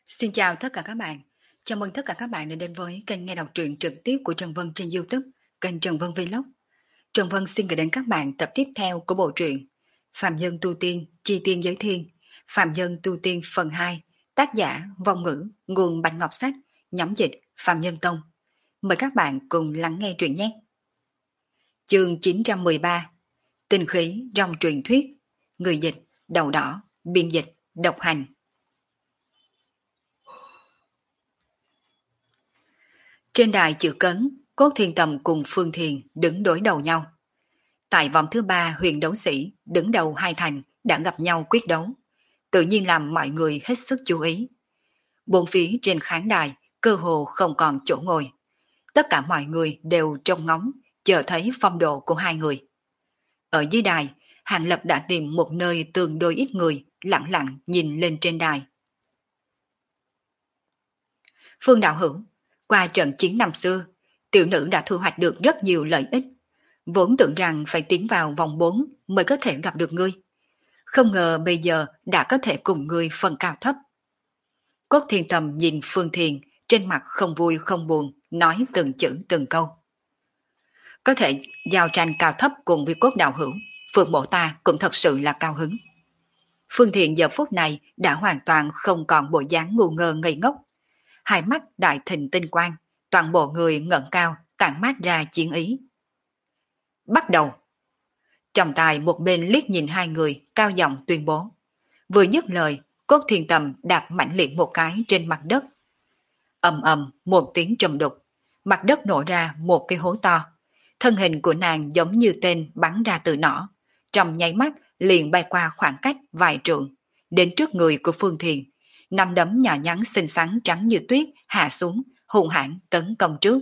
Xin chào tất cả các bạn. Chào mừng tất cả các bạn đã đến với kênh nghe đọc truyện trực tiếp của Trần Vân trên YouTube, kênh Trần Vân Vlog. Trần Vân xin gửi đến các bạn tập tiếp theo của bộ truyện Phạm Nhân Tu Tiên, Chi Tiên Giới Thiên, Phạm Nhân Tu Tiên phần 2, tác giả Vong Ngữ, nguồn Bạch Ngọc Sách, nhóm dịch Phạm Nhân Tông. Mời các bạn cùng lắng nghe truyện nhé. Chương 913, Tinh khí trong truyền thuyết, người dịch Đầu Đỏ, biên dịch Độc Hành. Trên đài chữ cấn, Cốt Thiên Tầm cùng Phương Thiền đứng đối đầu nhau. Tại vòng thứ 3 huyền đấu sĩ đứng đầu hai thành đã gặp nhau quyết đấu, tự nhiên làm mọi người hết sức chú ý. Bốn phía trên khán đài cơ hồ không còn chỗ ngồi. Tất cả mọi người đều trông ngóng, chờ thấy phong độ của hai người. Ở dưới đài, Hàng Lập đã tìm một nơi tương đối ít người, lặng lặng nhìn lên trên đài. Phương đạo hữu, qua trận chiến năm xưa, tiểu nữ đã thu hoạch được rất nhiều lợi ích. Vốn tưởng rằng phải tiến vào vòng 4 mới có thể gặp được ngươi. Không ngờ bây giờ đã có thể cùng ngươi phân cao thấp. Cốt Thiên Tầm nhìn Phương Thiền, trên mặt không vui không buồn, nói từng chữ từng câu. Có thể giao tranh cao thấp cùng với Cốt đạo hữu, Phương bộ ta cũng thật sự là cao hứng. Phương Thiền giờ phút này đã hoàn toàn không còn bộ dáng ngu ngơ ngây ngốc. Hai mắt đại thịnh tinh quang, toàn bộ người ngẩng cao, tản mát ra chiến ý. Bắt đầu. Trọng tài một bên liếc nhìn hai người, cao giọng tuyên bố. Vừa dứt lời, Cốt Thiên Tầm đạp mạnh liệt một cái trên mặt đất. Ầm ầm một tiếng trầm đục, mặt đất nổ ra một cái hố to. Thân hình của nàng giống như tên bắn ra từ nỏ, trong nháy mắt liền bay qua khoảng cách vài trượng, đến trước người của Phương Thiền. Nắm đấm nhỏ nhắn xinh xắn trắng như tuyết hạ xuống, hung hãn tấn công trước.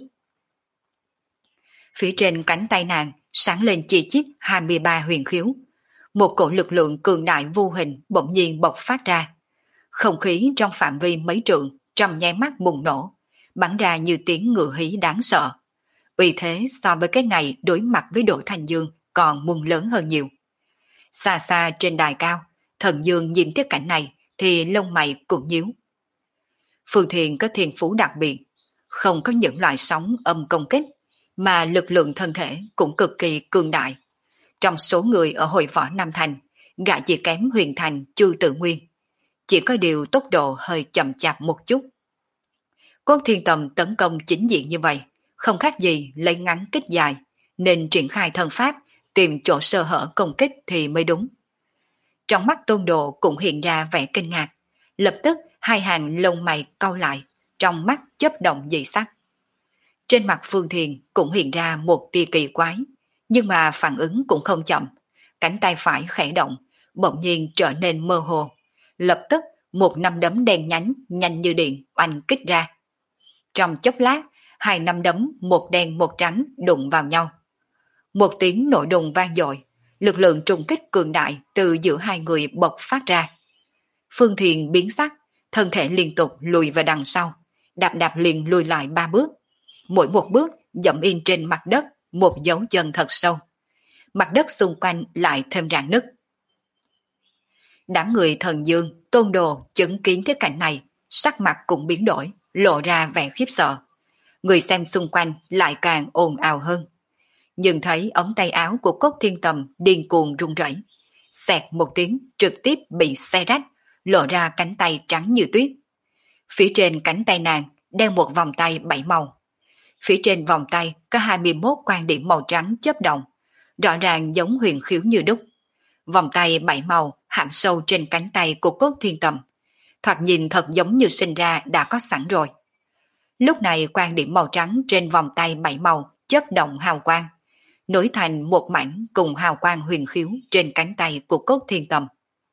Phía trên cánh tay nàng sáng lên chi chít 23 huyền khiếu. Một cổ lực lượng cường đại vô hình bỗng nhiên bộc phát ra. Không khí trong phạm vi mấy trượng trong nháy mắt bùng nổ, bắn ra như tiếng ngựa hí đáng sợ. Uy thế so với cái ngày đối mặt với Đỗ Thành Dương còn mùng lớn hơn nhiều. Xa xa trên đài cao, Thần Dương nhìn tiếp cảnh này thì lông mày cũng nhíu. Phương Thiền có thiên phú đặc biệt, không có những loại sóng âm công kích, mà lực lượng thân thể cũng cực kỳ cường đại. Trong số người ở hội võ Nam Thành, gã chỉ kém Huyền Thành Chu Tự Nguyên. Chỉ có điều tốc độ hơi chậm chạp một chút. Cốt Thiên Tầm tấn công chính diện như vậy, không khác gì lấy ngắn kích dài, nên triển khai thân pháp, tìm chỗ sơ hở công kích thì mới đúng. Trong mắt Tôn Độ cũng hiện ra vẻ kinh ngạc, lập tức hai hàng lông mày cau lại, trong mắt chớp động dị sắc. Trên mặt Phương Thiền cũng hiện ra một tia kỳ quái, nhưng mà phản ứng cũng không chậm. Cánh tay phải khẽ động, bỗng nhiên trở nên mơ hồ. Lập tức một nắm đấm đen nhánh, nhanh như điện, oanh kích ra. Trong chốc lát, hai nắm đấm một đen một trắng đụng vào nhau. Một tiếng nổ đùng vang dội, lực lượng trùng kích cường đại từ giữa hai người bộc phát ra. Phương Thiền biến sắc, thân thể liên tục lùi về đằng sau, đạp đạp liền lùi lại 3 bước. Mỗi một bước dẫm in trên mặt đất một dấu chân thật sâu. Mặt đất xung quanh lại thêm rạn nứt. Đám người Thần Dương, Tôn Đồ chứng kiến cái cảnh này, sắc mặt cũng biến đổi, lộ ra vẻ khiếp sợ. Người xem xung quanh lại càng ồn ào hơn. Nhưng thấy ống tay áo của Cốt Thiên Tầm điên cuồng rung rẩy, xẹt một tiếng trực tiếp bị xé rách, lộ ra cánh tay trắng như tuyết. Phía trên cánh tay nàng đeo một vòng tay 7 màu. Phía trên vòng tay có 21 quan điểm màu trắng chớp động, rõ ràng giống huyền khiếu như đúc. Vòng tay 7 màu hãm sâu trên cánh tay của Cốt Thiên Tầm, thoạt nhìn thật giống như sinh ra đã có sẵn rồi. Lúc này quan điểm màu trắng trên vòng tay 7 màu chớp động hào quang, nối thành một mảnh cùng hào quang huyền khiếu trên cánh tay của Cốt Thiên Tầm.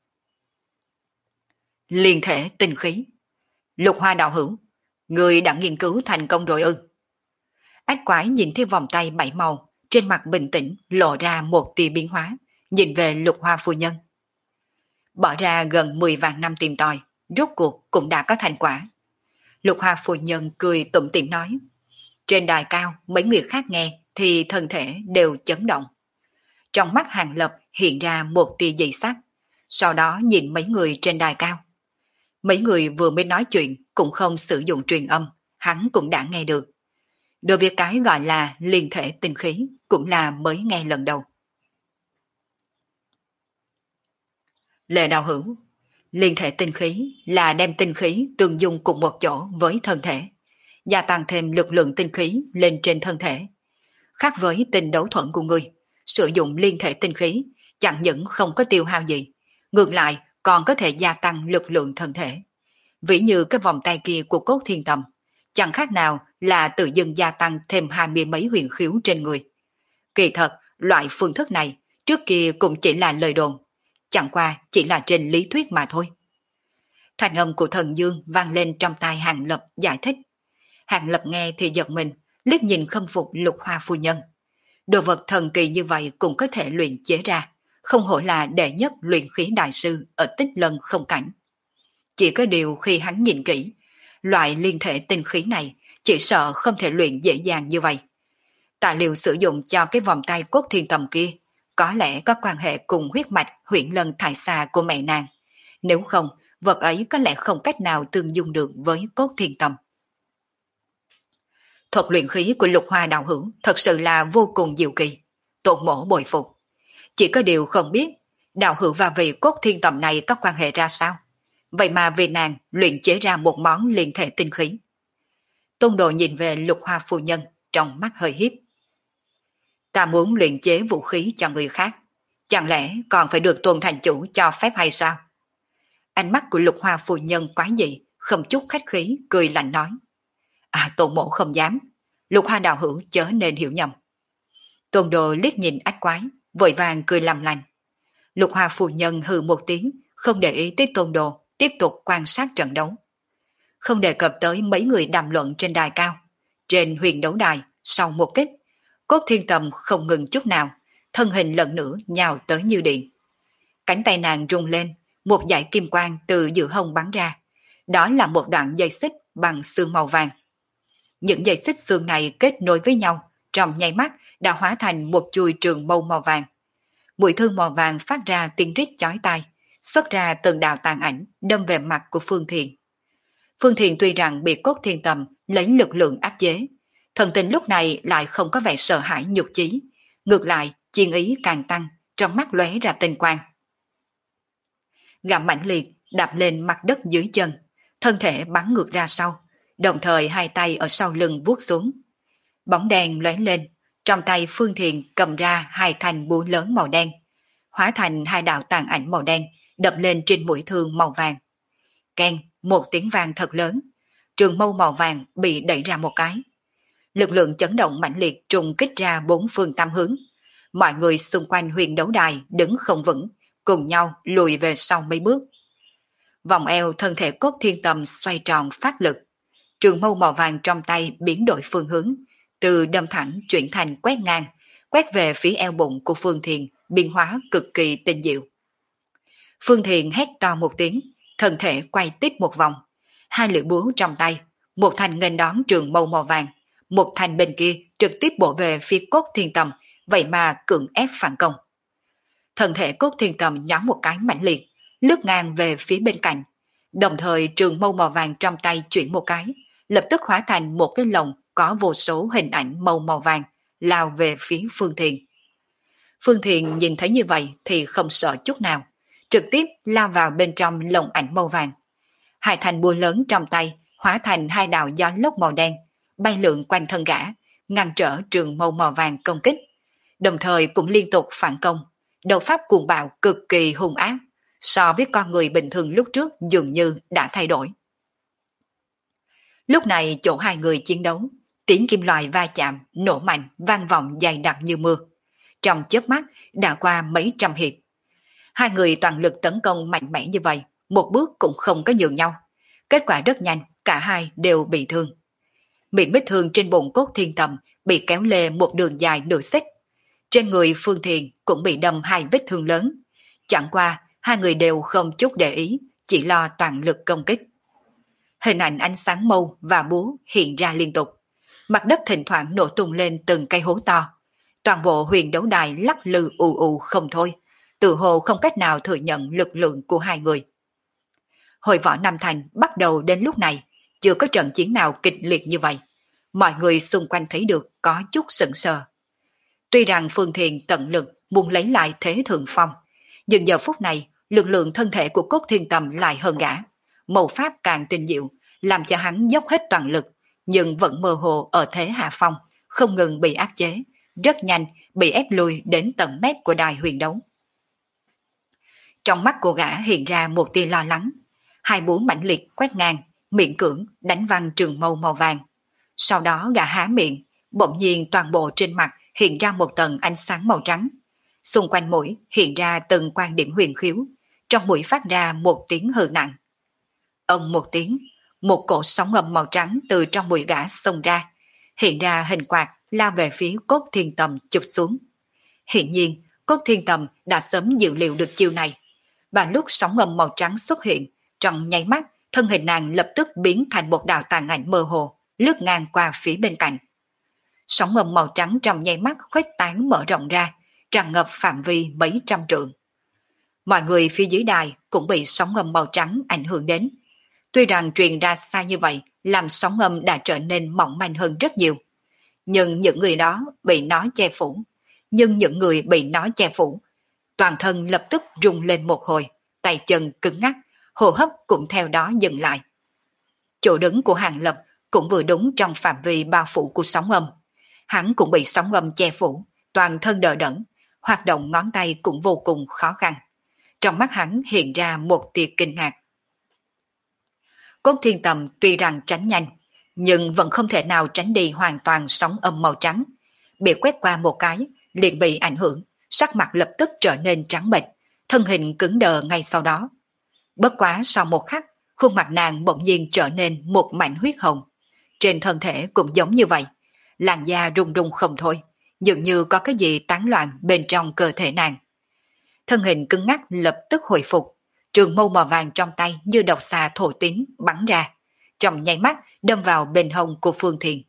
Liên thể tinh khí. Lục Hoa đạo hữu, người đã nghiên cứu thành công rồi ư? Ách quái nhìn theo vòng tay 7 màu, trên mặt bình tĩnh lộ ra một tia biến hóa, nhìn về Lục Hoa phu nhân. Bỏ ra gần 10 vạn năm tìm tòi, rốt cuộc cũng đã có thành quả. Lục Hoa phu nhân cười tủm tỉm nói. Trên đài cao, mấy người khác nghe thì thân thể đều chấn động. Trong mắt Hàng Lập hiện ra một tia dị sắc, sau đó nhìn mấy người trên đài cao. Mấy người vừa mới nói chuyện cũng không sử dụng truyền âm, hắn cũng đã nghe được. Đối với cái gọi là liên thể tinh khí cũng là mới nghe lần đầu. Lệ đạo hữu, liên thể tinh khí là đem tinh khí tương dung cùng một chỗ với thân thể, gia tăng thêm lực lượng tinh khí lên trên thân thể. Khác với tinh đấu thuẫn của ngươi, sử dụng liên thể tinh khí chẳng những không có tiêu hao gì, ngược lại còn có thể gia tăng lực lượng thân thể. Ví như cái vòng tay kia của Cốt Thiên Tầm, chẳng khác nào là tự dưng gia tăng thêm 20 mấy huyền khiếu trên người. Kỳ thật, loại phương thức này trước kia cũng chỉ là lời đồn, chẳng qua chỉ là trên lý thuyết mà thôi. Thanh âm của Thần Dương vang lên trong tai Hàng Lập giải thích. Hàng Lập nghe thì giật mình, liếc nhìn khâm phục Lục Hoa phu nhân. Đồ vật thần kỳ như vậy cũng có thể luyện chế ra, không hổ là đệ nhất luyện khí đại sư ở Tích Lân không cảnh. Chỉ có điều khi hắn nhìn kỹ, loại liên thể tinh khí này chỉ sợ không thể luyện dễ dàng như vậy. Tài liệu sử dụng cho cái vòng tay Cốt Thiên Tầm kia có lẽ có quan hệ cùng huyết mạch Huyễn Lân Thải Xà của mẹ nàng. Nếu không, vật ấy có lẽ không cách nào tương dung được với Cốt Thiên Tầm. Thuật luyện khí của Lục Hoa đạo hữu thật sự là vô cùng diệu kỳ, Tôn mổ bội phục. Chỉ có điều không biết đạo hữu và vị Cốt Thiên Tầm này có quan hệ ra sao. Vậy mà vì nàng luyện chế ra một món liên thể tinh khí. Tôn Đồ nhìn về Lục Hoa phu nhân, trong mắt hơi hiếp. Ta muốn luyện chế vũ khí cho người khác, chẳng lẽ còn phải được Tôn thành chủ cho phép hay sao? Ánh mắt của Lục Hoa phu nhân quái dị, không chút khách khí, cười lạnh nói. À, Tôn mộ không dám. Lục Hoa đạo hữu chớ nên hiểu nhầm. Tôn Đồ liếc nhìn ách quái, vội vàng cười làm lành. Lục Hoa phu nhân hừ một tiếng, không để ý tới Tôn Đồ, tiếp tục quan sát trận đấu. Không đề cập tới mấy người đàm luận trên đài cao. Trên huyền đấu đài, sau một kích, Cốt Thiên Tầm không ngừng chút nào, thân hình lần nữa nhào tới như điện. Cánh tay nàng rung lên, một dải kim quang từ giữa hông bắn ra. Đó là một đoạn dây xích bằng xương màu vàng. Những dây xích xương này kết nối với nhau, trong nháy mắt đã hóa thành một chuôi trường mâu màu vàng. Mũi thương màu vàng phát ra tiếng rít chói tai, xuất ra từng đạo tàn ảnh đâm về mặt của Phương Thiền. Phương Thiền tuy rằng bị Cốt Thiên Tầm lấy lực lượng áp chế, thần tình lúc này lại không có vẻ sợ hãi nhục chí, ngược lại chiến ý càng tăng, trong mắt lóe ra tinh quang. Gặm mãnh liệt đạp lên mặt đất dưới chân, thân thể bắn ngược ra sau, đồng thời hai tay ở sau lưng vuốt xuống. Bóng đen lóe lên, trong tay Phương Thiền cầm ra hai thanh búa lớn màu đen, hóa thành hai đạo tàn ảnh màu đen, đập lên trên mũi thương màu vàng. Keng, một tiếng vang thật lớn, trường mâu màu vàng bị đẩy ra một cái. Lực lượng chấn động mãnh liệt trùng kích ra bốn phương tám hướng. Mọi người xung quanh huyền đấu đài đứng không vững, cùng nhau lùi về sau mấy bước. Vòng eo thân thể Cốt Thiên Tầm xoay tròn phát lực. Trường mâu màu vàng trong tay biến đổi phương hướng, từ đâm thẳng chuyển thành quét ngang, quét về phía eo bụng của Phương Thiền, biến hóa cực kỳ tinh diệu. Phương Thiền hét to một tiếng, thân thể quay tít một vòng, hai lưỡi búa trong tay, một thanh nghênh đón trường mâu màu vàng, một thanh bên kia trực tiếp bổ về phía Cốt Thiên Tầm, vậy mà cưỡng ép phản công. Thân thể Cốt Thiên Tầm nhắm một cái mãnh liệt, lướt ngang về phía bên cạnh, đồng thời trường mâu màu vàng trong tay chuyển một cái, lập tức hóa thành một cái lồng có vô số hình ảnh màu vàng, lao về phía Phương Thiền. Phương Thiền nhìn thấy như vậy thì không sợ chút nào, trực tiếp lao vào bên trong lồng ảnh màu vàng. Hai thanh búa lớn trong tay hóa thành hai đạo gió lốc màu đen, bay lượn quanh thân gã, ngăn trở trường mâu màu vàng công kích, đồng thời cũng liên tục phản công. Đầu pháp cuồng bạo cực kỳ hung ác, so với con người bình thường lúc trước dường như đã thay đổi. Lúc này chỗ hai người chiến đấu, tiếng kim loại va chạm, nổ mạnh, vang vọng dày đặc như mưa. Trong chớp mắt đã qua mấy trăm hiệp. Hai người toàn lực tấn công mạnh mẽ như vậy, một bước cũng không có nhường nhau. Kết quả rất nhanh, cả hai đều bị thương. Miệng vết thương trên bụng Cốt Thiên Tầm bị kéo lê một đường dài nửa xích. Trên người Phương Thiền cũng bị đâm hai vết thương lớn. Chẳng qua, hai người đều không chút để ý, chỉ lo toàn lực công kích. Hình ảnh ánh sáng mâu và búa hiện ra liên tục. Mặt đất thỉnh thoảng nổ tung lên từng cây hố to. Toàn bộ huyền đấu đài lắc lư ù ù không thôi, tự hồ không cách nào thừa nhận lực lượng của hai người. Hội võ Nam Thành bắt đầu đến lúc này, chưa có trận chiến nào kịch liệt như vậy. Mọi người xung quanh thấy được có chút sững sờ. Tuy rằng Phương Thiền tận lực muốn lấy lại thế thượng phong, nhưng giờ phút này lực lượng thân thể của Cốt Thiên Tầm lại hơn gã. Màu pháp càng tinh diệu, làm cho hắn dốc hết toàn lực, nhưng vẫn mơ hồ ở thế hạ phong, không ngừng bị áp chế, rất nhanh bị ép lùi đến tận mép của đài huyền đấu. Trong mắt của gã hiện ra một tia lo lắng, hai búa mãnh liệt quét ngang, miệng cưỡng đánh văng trường mâu màu vàng. Sau đó gã há miệng, bỗng nhiên toàn bộ trên mặt hiện ra một tầng ánh sáng màu trắng. Xung quanh mũi hiện ra từng quan điểm huyền khiếu, trong mũi phát ra một tiếng hừ nặng. Ông một tiếng, một cổ sóng âm màu trắng từ trong mũi gã xông ra, hiện ra hình quạt lao về phía Cốt Thiên Tầm chụp xuống. Hiện nhiên, Cốt Thiên Tầm đã sớm dự liệu được chiêu này. Và lúc sóng âm màu trắng xuất hiện, trong nháy mắt, thân hình nàng lập tức biến thành một đạo tàn ảnh mơ hồ, lướt ngang qua phía bên cạnh. Sóng âm màu trắng trong nháy mắt khuếch tán mở rộng ra, tràn ngập phạm vi mấy trăm trượng. Mọi người phía dưới đài cũng bị sóng âm màu trắng ảnh hưởng đến. Tuy rằng truyền ra xa như vậy, làm sóng âm đã trở nên mỏng manh hơn rất nhiều. Nhưng những người đó bị nó che phủ. Toàn thân lập tức rung lên một hồi, tay chân cứng ngắc, hô hấp cũng theo đó dừng lại. Chỗ đứng của Hàng Lập cũng vừa đúng trong phạm vi bao phủ của sóng âm. Hắn cũng bị sóng âm che phủ, toàn thân đờ đẫn, hoạt động ngón tay cũng vô cùng khó khăn. Trong mắt hắn hiện ra một tia kinh ngạc. Cốt Thiên Tầm tuy rằng tránh nhanh, nhưng vẫn không thể nào tránh đi hoàn toàn sóng âm màu trắng. Bị quét qua một cái, liền bị ảnh hưởng, sắc mặt lập tức trở nên trắng bệch, thân hình cứng đờ ngay sau đó. Bất quá sau một khắc, khuôn mặt nàng bỗng nhiên trở nên một mảnh huyết hồng. Trên thân thể cũng giống như vậy, làn da rung rung không thôi, dường như có cái gì tán loạn bên trong cơ thể nàng. Thân hình cứng ngắc lập tức hồi phục, trường mâu màu vàng trong tay như độc xà thổ tín bắn ra, trong nháy mắt đâm vào bên hông của Phương Thiền.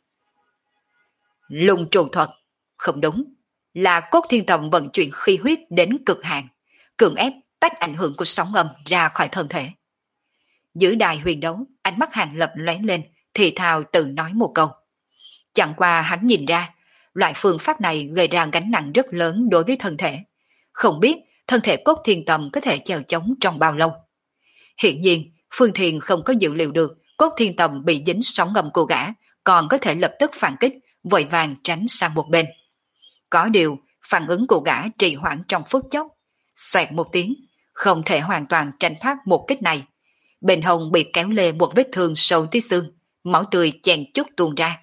Lùng trụ thuật, không đúng, là Cốt Thiên Tầm vận chuyển khí huyết đến cực hạn, cưỡng ép tách ảnh hưởng của sóng âm ra khỏi thân thể. Dưới đài huyền đấu, ánh mắt Hàng Lập lóe lên, thì thào tự nói một câu. Chẳng qua hắn nhìn ra, loại phương pháp này gây ra gánh nặng rất lớn đối với thân thể. Không biết thân thể Cốt Thiên Tầm có thể chèo chống trong bao lâu. Hiện nhiên, Phương Thiền không có dự liệu được Cốt Thiên Tầm bị dính sóng ngầm của gã, còn có thể lập tức phản kích, vội vàng tránh sang một bên. Có điều, phản ứng của gã trì hoãn trong phút chốc. Xoẹt một tiếng, không thể hoàn toàn tránh thoát một kích này. Bên hông bị kéo lê một vết thương sâu tí xương, máu tươi chèn chút tuôn ra.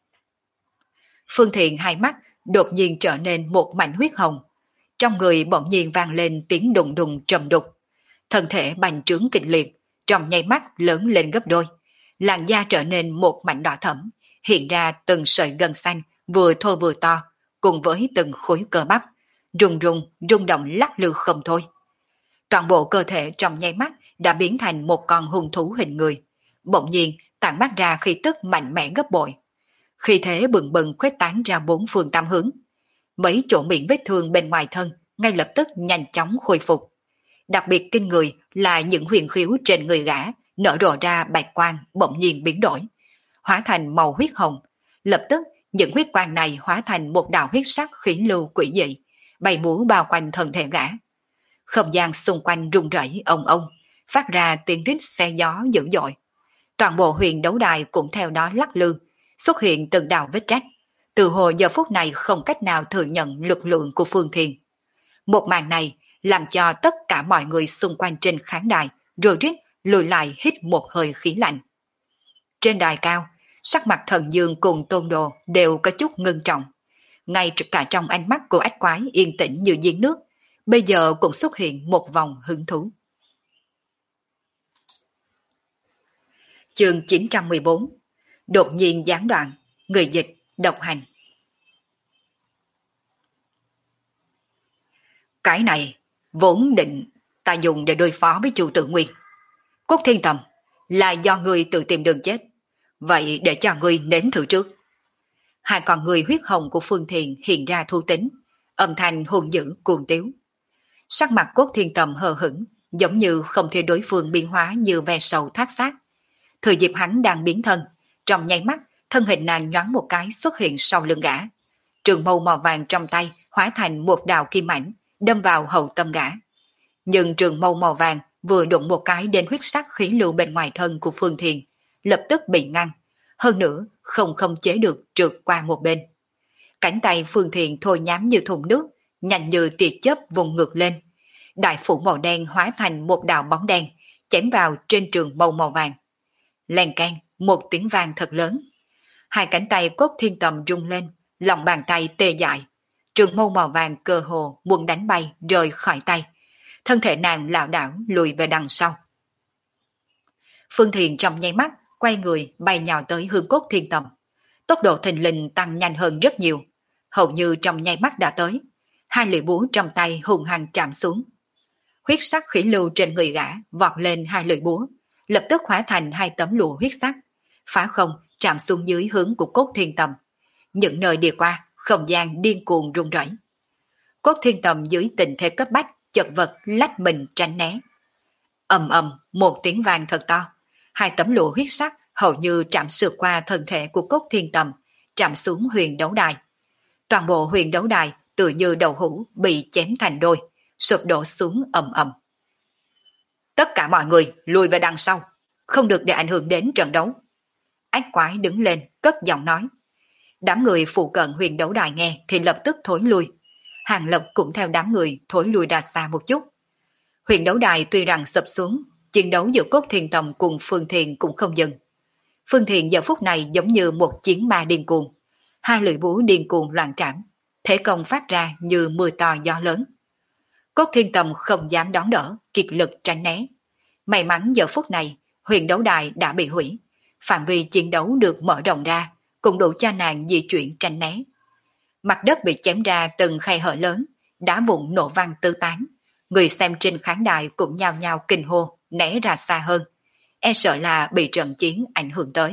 Phương Thiền hai mắt đột nhiên trở nên một mảnh huyết hồng. Trong người bỗng nhiên vang lên tiếng đùng đùng trầm đục. Thân thể bành trướng kịch liệt, trong nháy mắt lớn lên gấp đôi. Làn da trở nên một mảnh đỏ thẫm, hiện ra từng sợi gân xanh vừa thô vừa to, cùng với từng khối cơ bắp, rung động lắc lư không thôi. Toàn bộ cơ thể trong nháy mắt đã biến thành một con hung thú hình người, bỗng nhiên tản mát ra khí tức mạnh mẽ gấp bội. Khi thế bừng bừng khuếch tán ra bốn phương tám hướng. Mấy chỗ miệng vết thương bên ngoài thân ngay lập tức nhanh chóng khôi phục. Đặc biệt kinh người là những huyền khiếu trên người gã nở rộ ra bạch quang bỗng nhiên biến đổi, hóa thành màu huyết hồng. Lập tức những huyết quang này hóa thành một đạo huyết sắc khí lưu quỷ dị, bay múa bao quanh thân thể gã. Không gian xung quanh rung rẩy ong ong, phát ra tiếng rít xe gió dữ dội. Toàn bộ huyền đấu đài cũng theo đó lắc lư, xuất hiện từng đạo vết rách. Từ hồ giờ phút này không cách nào thừa nhận lực lượng của Phương Thiền. Một màn này làm cho tất cả mọi người xung quanh trên khán đài rồi rít lùi lại hít một hơi khí lạnh. Trên đài cao, sắc mặt Thần Dương cùng Tôn Đồ đều có chút ngưng trọng. Ngay cả trong ánh mắt của ách quái yên tĩnh như giếng nước, bây giờ cũng xuất hiện một vòng hứng thú. Chương 914. Đột nhiên gián đoạn, người dịch, độc hành. Cái này vốn định ta dùng để đối phó với Chu Tự Nguyên. Cốt Thiên Tầm, là do ngươi tự tìm đường chết, vậy để cho ngươi nếm thử trước. Hai con người huyết hồng của Phương Thiền hiện ra thu tính, âm thanh hùng dữ cuồng tiếu. Sắc mặt Cốt Thiên Tầm hờ hững, giống như không thể đối phương biến hóa như ve sầu thoát xác. Thời dịp hắn đang biến thân, trong nháy mắt, thân hình nàng nhoáng một cái xuất hiện sau lưng gã. Trường mâu màu vàng trong tay hóa thành một đạo kim ảnh, đâm vào hậu tâm gã. Nhưng trường mâu màu vàng vừa đụng một cái đến huyết sắc khí lưu bên ngoài thân của Phương Thiền, lập tức bị ngăn. Hơn nữa, không khống chế được trượt qua một bên. Cánh tay Phương Thiền thôi nhám như thùng nước, nhanh như tia chớp vùng ngược lên. Đại phủ màu đen hóa thành một đạo bóng đen, chém vào trên trường mâu màu vàng. Leng keng, một tiếng vang thật lớn. Hai cánh tay Cốt Thiên Tầm rung lên, lòng bàn tay tê dại. Trường mâu màu vàng cơ hồ muốn đánh bay rời khỏi tay. Thân thể nàng lảo đảo lùi về đằng sau. Phương Thiền trong nháy mắt quay người bay nhào tới hướng Cốt Thiên Tầm. Tốc độ thình lình tăng nhanh hơn rất nhiều, hầu như trong nháy mắt đã tới. Hai lưỡi búa trong tay hùng hăng chạm xuống. Huyết sắc khí lưu trên người gã vọt lên hai lưỡi búa, lập tức hóa thành hai tấm lụa huyết sắc, phá không chạm xuống dưới hướng của Cốt Thiên Tầm. Những nơi đi qua, không gian điên cuồng rung rẩy. Cốt Thiên Tầm dưới tình thế cấp bách, chật vật lách mình tránh né. Ầm ầm, một tiếng vang thật to. Hai tấm lụa huyết sắc hầu như chạm sượt qua thân thể của Cốt Thiên Tầm, chạm xuống huyền đấu đài. Toàn bộ huyền đấu đài tự như đầu hũ bị chém thành đôi, sụp đổ xuống ầm ầm. Tất cả mọi người lùi về đằng sau, không được để ảnh hưởng đến trận đấu. Ác quái đứng lên, cất giọng nói. Đám người phụ cận huyền đấu đài nghe thì lập tức thối lui. Hàng Lập cũng theo đám người thối lui ra xa một chút. Huyền đấu đài tuy rằng sập xuống, chiến đấu giữa Cốt Thiên Tầm cùng Phương Thiền cũng không dừng. Phương Thiền giờ phút này giống như một chiến ma điên cuồng. Hai lưỡi búa điên cuồng loạn trảm, thế công phát ra như mưa to gió lớn. Cốt Thiên Tầm không dám đón đỡ, kiệt lực tránh né. May mắn giờ phút này, huyền đấu đài đã bị hủy. Phạm vi chiến đấu được mở rộng ra, cũng đủ cho nàng di chuyển tránh né. Mặt đất bị chém ra từng khe hở lớn, đá vụn nổ văng tứ tán. Người xem trên khán đài cũng nhao nhao kinh hô, né ra xa hơn. E sợ là bị trận chiến ảnh hưởng tới.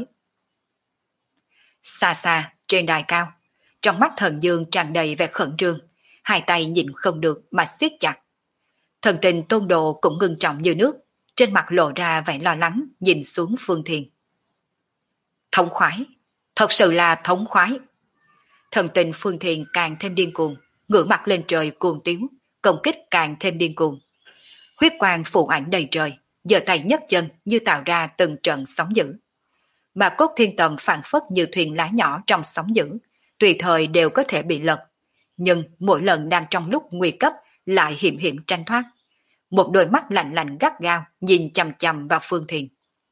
Xa xa, trên đài cao, trong mắt Thần Dương tràn đầy vẻ khẩn trương, hai tay nhịn không được mà siết chặt. Thần tình Tôn Đồ cũng ngưng trọng như nước, trên mặt lộ ra vẻ lo lắng nhìn xuống Phương Thiền. Thống khoái, thật sự là thống khoái. Thần tình Phương Thiền càng thêm điên cuồng, ngửa mặt lên trời cuồng tiếu, công kích càng thêm điên cuồng. Huyết quang phụ ảnh đầy trời, giơ tay nhấc chân như tạo ra từng trận sóng dữ. Mà Cốt Thiên Tầm phảng phất như thuyền lá nhỏ trong sóng dữ, tùy thời đều có thể bị lật. Nhưng mỗi lần đang trong lúc nguy cấp lại hiểm hiểm tranh thoát. Một đôi mắt lạnh lạnh gắt gao nhìn chằm chằm vào Phương Thiền.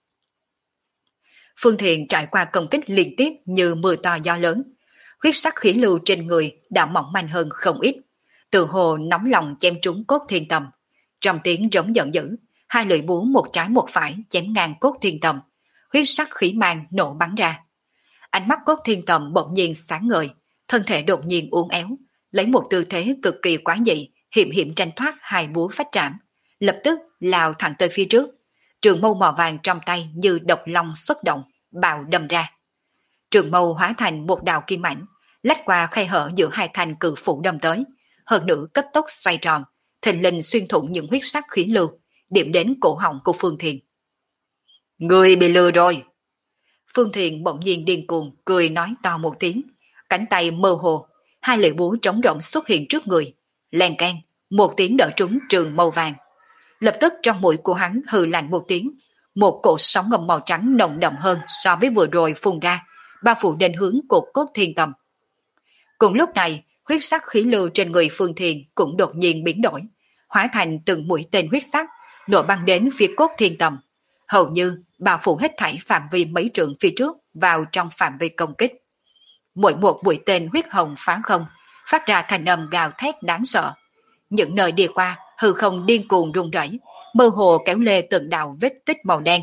Phương Thiền trải qua công kích liên tiếp như mưa to gió lớn. Huyết sắc khí lưu trên người đã mỏng manh hơn không ít. Từ hồ nóng lòng chém trúng Cốt Thiên Tầm. Trong tiếng rống giận dữ, hai lưỡi búa một trái một phải chém ngang Cốt Thiên Tầm. Huyết sắc khí mang nổ bắn ra. Ánh mắt Cốt Thiên Tầm bỗng nhiên sáng ngời, thân thể đột nhiên uốn éo, lấy một tư thế cực kỳ quái dị, hiểm hiểm tranh thoát hai búa phách trảm, lập tức lao thẳng tới phía trước. Trường mâu màu vàng trong tay như độc long xuất động, bạo đâm ra. Trường mâu hóa thành một đạo kim ảnh, lách qua khe hở giữa hai thanh cự phủ đâm tới, hơn nữa cấp tốc xoay tròn, thình lình xuyên thủng những huyết sắc khí lưu, điểm đến cổ họng của Phương Thiền. Người bị lừa rồi. Phương Thiền bỗng nhiên điên cuồng cười nói to một tiếng, cánh tay mơ hồ, hai lưỡi búa trống rỗng xuất hiện trước người, len keng, một tiếng đỡ trúng trường màu vàng. Lập tức trong mũi của hắn hừ lạnh một tiếng, một cột sóng ngầm màu trắng nồng đậm hơn so với vừa rồi phun ra, bao phủ đến hướng của Cốt Thiên Tầm. Cùng lúc này, huyết sắc khí lưu trên người Phương Thiền cũng đột nhiên biến đổi, hóa thành từng mũi tên huyết sắc, nổ băng đến phía Cốt Thiên Tầm, hầu như bao phủ hết thảy phạm vi mấy trượng phía trước vào trong phạm vi công kích. Mỗi một mũi tên huyết hồng phá không, phát ra thành âm gào thét đáng sợ. Những nơi đi qua, hư không điên cuồng rung rẩy, mơ hồ kéo lê từng đạo vết tích màu đen.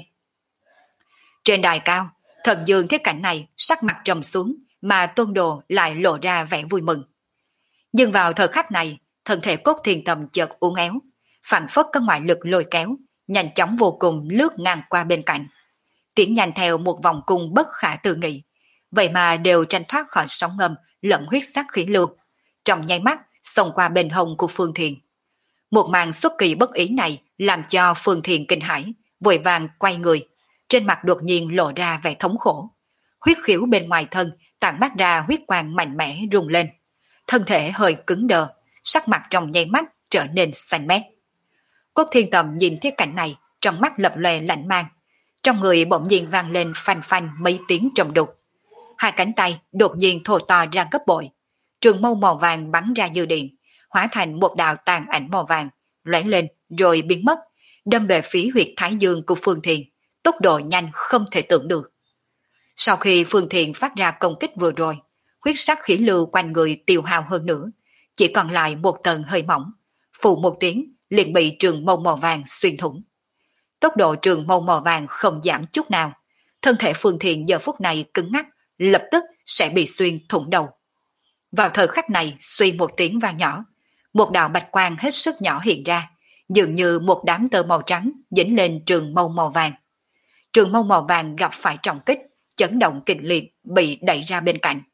Trên đài cao, Thần Dương thấy cảnh này sắc mặt trầm xuống, mà Tôn Đồ lại lộ ra vẻ vui mừng. Nhưng vào thời khắc này, thân thể Cốt Thiên Tầm chợt uốn éo, phản phất có ngoại lực lôi kéo, nhanh chóng vô cùng lướt ngang qua bên cạnh, tiến nhanh theo một vòng cung bất khả tư nghị, vậy mà đều tranh thoát khỏi sóng ngầm lẫn huyết sắc khí lưu, trong nháy mắt xông qua bên hông của Phương Thiền. Một màn xuất kỳ bất ý này làm cho Phương Thiền kinh hãi, vội vàng quay người, trên mặt đột nhiên lộ ra vẻ thống khổ. Huyết khiếu bên ngoài thân tản mát ra huyết quang mạnh mẽ rung lên, thân thể hơi cứng đờ, sắc mặt trong nháy mắt trở nên xanh mét. Cốt Thiên Tầm nhìn thấy cảnh này, trong mắt lập lòe lạnh mang, trong người bỗng nhiên vang lên phanh phanh mấy tiếng trầm đục. Hai cánh tay đột nhiên thô to ra gấp bội, trường mâu màu vàng bắn ra như điện, hóa thành một đạo tàn ảnh màu vàng, lóe lên rồi biến mất, đâm về phía huyệt thái dương của Phương Thiền, tốc độ nhanh không thể tưởng được. Sau khi Phương Thiền phát ra công kích vừa rồi, huyết sắc khí lưu quanh người tiêu hao hơn nữa, chỉ còn lại một tầng hơi mỏng, phụ một tiếng liền bị trường mâu màu vàng xuyên thủng. Tốc độ trường mâu màu vàng không giảm chút nào, thân thể Phương Thiền giờ phút này cứng ngắc, lập tức sẽ bị xuyên thủng đầu. Vào thời khắc này suy một tiếng vang nhỏ, một đạo bạch quang hết sức nhỏ hiện ra, dường như một đám tơ màu trắng dính lên trường mâu màu vàng. Trường mâu màu vàng gặp phải trọng kích, chấn động kịch liệt bị đẩy ra bên cạnh.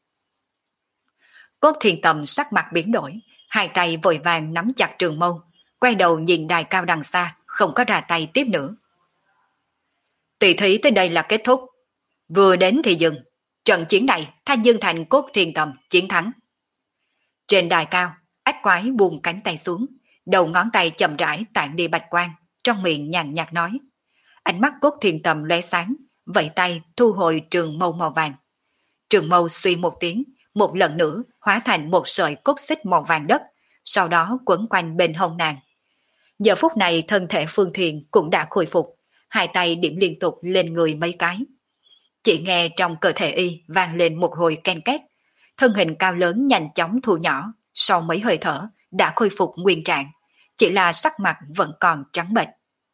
Cốt Thiên Tầm sắc mặt biến đổi, hai tay vội vàng nắm chặt trường mâu, quay đầu nhìn đài cao đằng xa, không có ra tay tiếp nữa. Tỷ thí tới đây là kết thúc, vừa đến thì dừng. Trận chiến này Thanh Dương Thành Cốt Thiên Tầm chiến thắng. Trên đài cao, ách quái buông cánh tay xuống, đầu ngón tay chậm rãi tản đi bạch quang, trong miệng nhàn nhạt nói. Ánh mắt Cốt Thiên Tầm lóe sáng, vẫy tay thu hồi trường mâu màu vàng. Trường mâu suy một tiếng, một lần nữa hóa thành một sợi cốt xích màu vàng đất, sau đó quấn quanh bên hông nàng. Giờ phút này thân thể Phương Thiền cũng đã khôi phục, hai tay điểm liên tục lên người mấy cái. Chỉ nghe trong cơ thể y vang lên một hồi ken két, thân hình cao lớn nhanh chóng thu nhỏ, sau mấy hơi thở đã khôi phục nguyên trạng, chỉ là sắc mặt vẫn còn trắng bệch.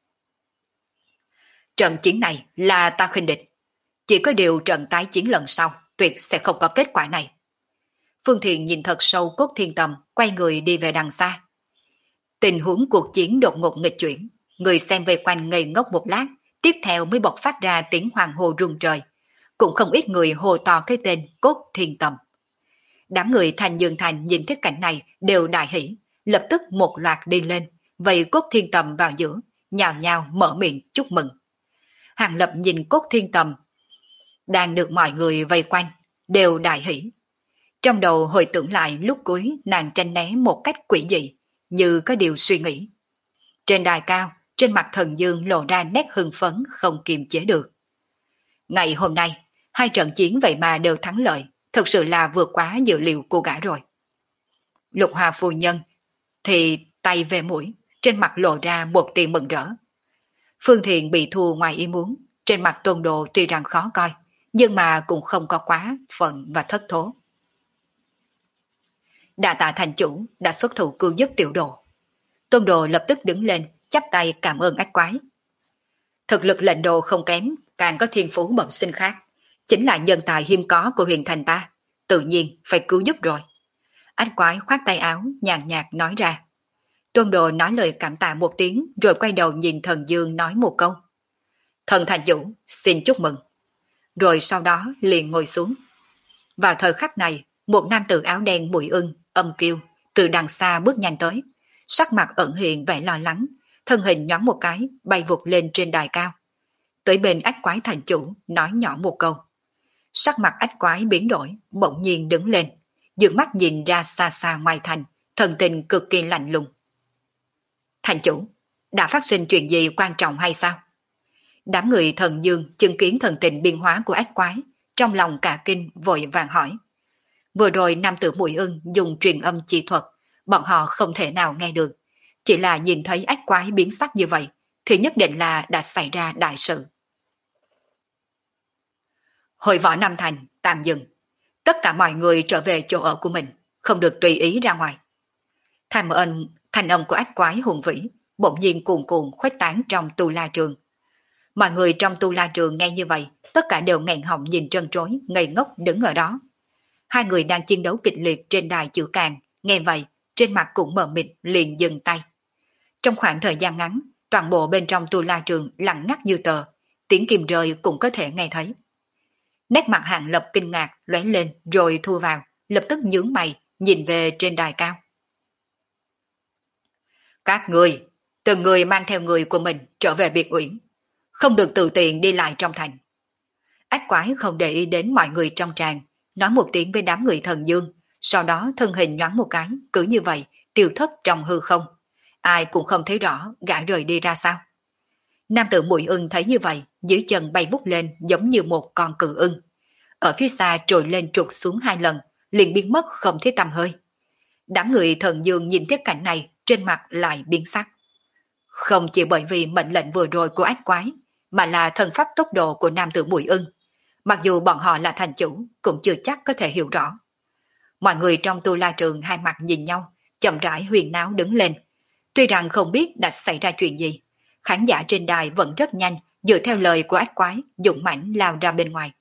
Trận chiến này là ta khinh địch, chỉ có điều trận tái chiến lần sau tuyệt sẽ không có kết quả này. Phương Thiền nhìn thật sâu Cốt Thiên Tầm, quay người đi về đằng xa. Tình huống cuộc chiến đột ngột nghịch chuyển, người xem về quanh ngây ngốc một lát, tiếp theo mới bộc phát ra tiếng hoàng hô rung trời. Cũng không ít người hô to cái tên Cốt Thiên Tầm. Đám người Thanh Dương Thành nhìn thấy cảnh này đều đại hỉ, lập tức một loạt đi lên, vây Cốt Thiên Tầm vào giữa, nhào nhào mở miệng chúc mừng. Hàng Lập nhìn Cốt Thiên Tầm đang được mọi người vây quanh, đều đại hỉ. Trong đầu hồi tưởng lại lúc cuối nàng tranh né một cách quỷ dị, như có điều suy nghĩ. Trên đài cao, trên mặt Thần Dương lộ ra nét hưng phấn không kiềm chế được. Ngày hôm nay, hai trận chiến vậy mà đều thắng lợi, thực sự là vượt quá dự liệu của gã rồi. Lục Hòa phu nhân thì tay về mũi, trên mặt lộ ra một tia mừng rỡ. Phương Thiền bị thua ngoài ý muốn, trên mặt Tôn Đồ tuy rằng khó coi, nhưng mà cũng không có quá phận và thất thố. Đa tạ thành chủ đã xuất thủ cứu giúp tiểu đồ. Tôn Đồ lập tức đứng lên, chắp tay cảm ơn ách quái. Thực lực lệnh đồ không kém, càng có thiên phú bẩm sinh khác, chính là nhân tài hiếm có của huyền thành ta, tự nhiên phải cứu giúp rồi. Ách quái khoát tay áo, nhàn nhạt nói ra. Tôn Đồ nói lời cảm tạ một tiếng, rồi quay đầu nhìn Thần Dương nói một câu. Thần thành chủ, xin chúc mừng. Rồi sau đó liền ngồi xuống. Vào thời khắc này, một nam tử áo đen mũi ưng, âm kiêu, từ đằng xa bước nhanh tới, sắc mặt ẩn hiện vẻ lo lắng, thân hình nhoáng một cái, bay vụt lên trên đài cao. Tới bên ách quái thành chủ, nói nhỏ một câu. Sắc mặt ách quái biến đổi, bỗng nhiên đứng lên, dương mắt nhìn ra xa xa ngoài thành, thần tình cực kỳ lạnh lùng. Thành chủ, đã phát sinh chuyện gì quan trọng hay sao? Đám người Thần Dương chứng kiến thần tình biến hóa của ách quái, trong lòng cả kinh vội vàng hỏi. Vừa rồi nam tử mũi ưng dùng truyền âm chi thuật, bọn họ không thể nào nghe được. Chỉ là nhìn thấy ách quái biến sắc như vậy, thì nhất định là đã xảy ra đại sự. Hội võ Nam Thành tạm dừng. Tất cả mọi người trở về chỗ ở của mình, không được tùy ý ra ngoài. Thành âm của ách quái hùng vĩ, bỗng nhiên cuồn cuộn khuếch tán trong tu la trường. Mọi người trong tu la trường nghe như vậy, tất cả đều nghẹn họng nhìn trân trối, ngây ngốc đứng ở đó. Hai người đang chiến đấu kịch liệt trên đài chữ càng, nghe vậy, trên mặt cũng mờ mịt liền dừng tay. Trong khoảng thời gian ngắn, toàn bộ bên trong tu la trường lặng ngắt như tờ, tiếng kim rơi cũng có thể nghe thấy. Nét mặt Hàng Lập kinh ngạc lóe lên rồi thu vào, lập tức nhướng mày nhìn về trên đài cao. Các người, từng người mang theo người của mình trở về biệt uyển, không được tự tiện đi lại trong thành. Ác quái không để ý đến mọi người trong tràng, nói một tiếng với đám người thần dương, sau đó thân hình nhoáng một cái, cứ như vậy, tiêu thất trong hư không. Ai cũng không thấy rõ gã rời đi ra sao. Nam tử Mũi Ưng thấy như vậy, dưới chân bay bút lên giống như một con cự ưng. Ở phía xa trồi lên trục xuống 2 lần, liền biến mất không thấy tăm hơi. Đám người thần dương nhìn thấy cảnh này, trên mặt lại biến sắc. Không chỉ bởi vì mệnh lệnh vừa rồi của ác quái, mà là thần pháp tốc độ của nam tử Mũi Ưng. Mặc dù bọn họ là thành chủ, cũng chưa chắc có thể hiểu rõ. Mọi người trong Tu La Trường hai mặt nhìn nhau, chậm rãi huyền náo đứng lên. Tuy rằng không biết đã xảy ra chuyện gì, khán giả trên đài vẫn rất nhanh, dựa theo lời của ác quái, dũng mãnh lao ra bên ngoài.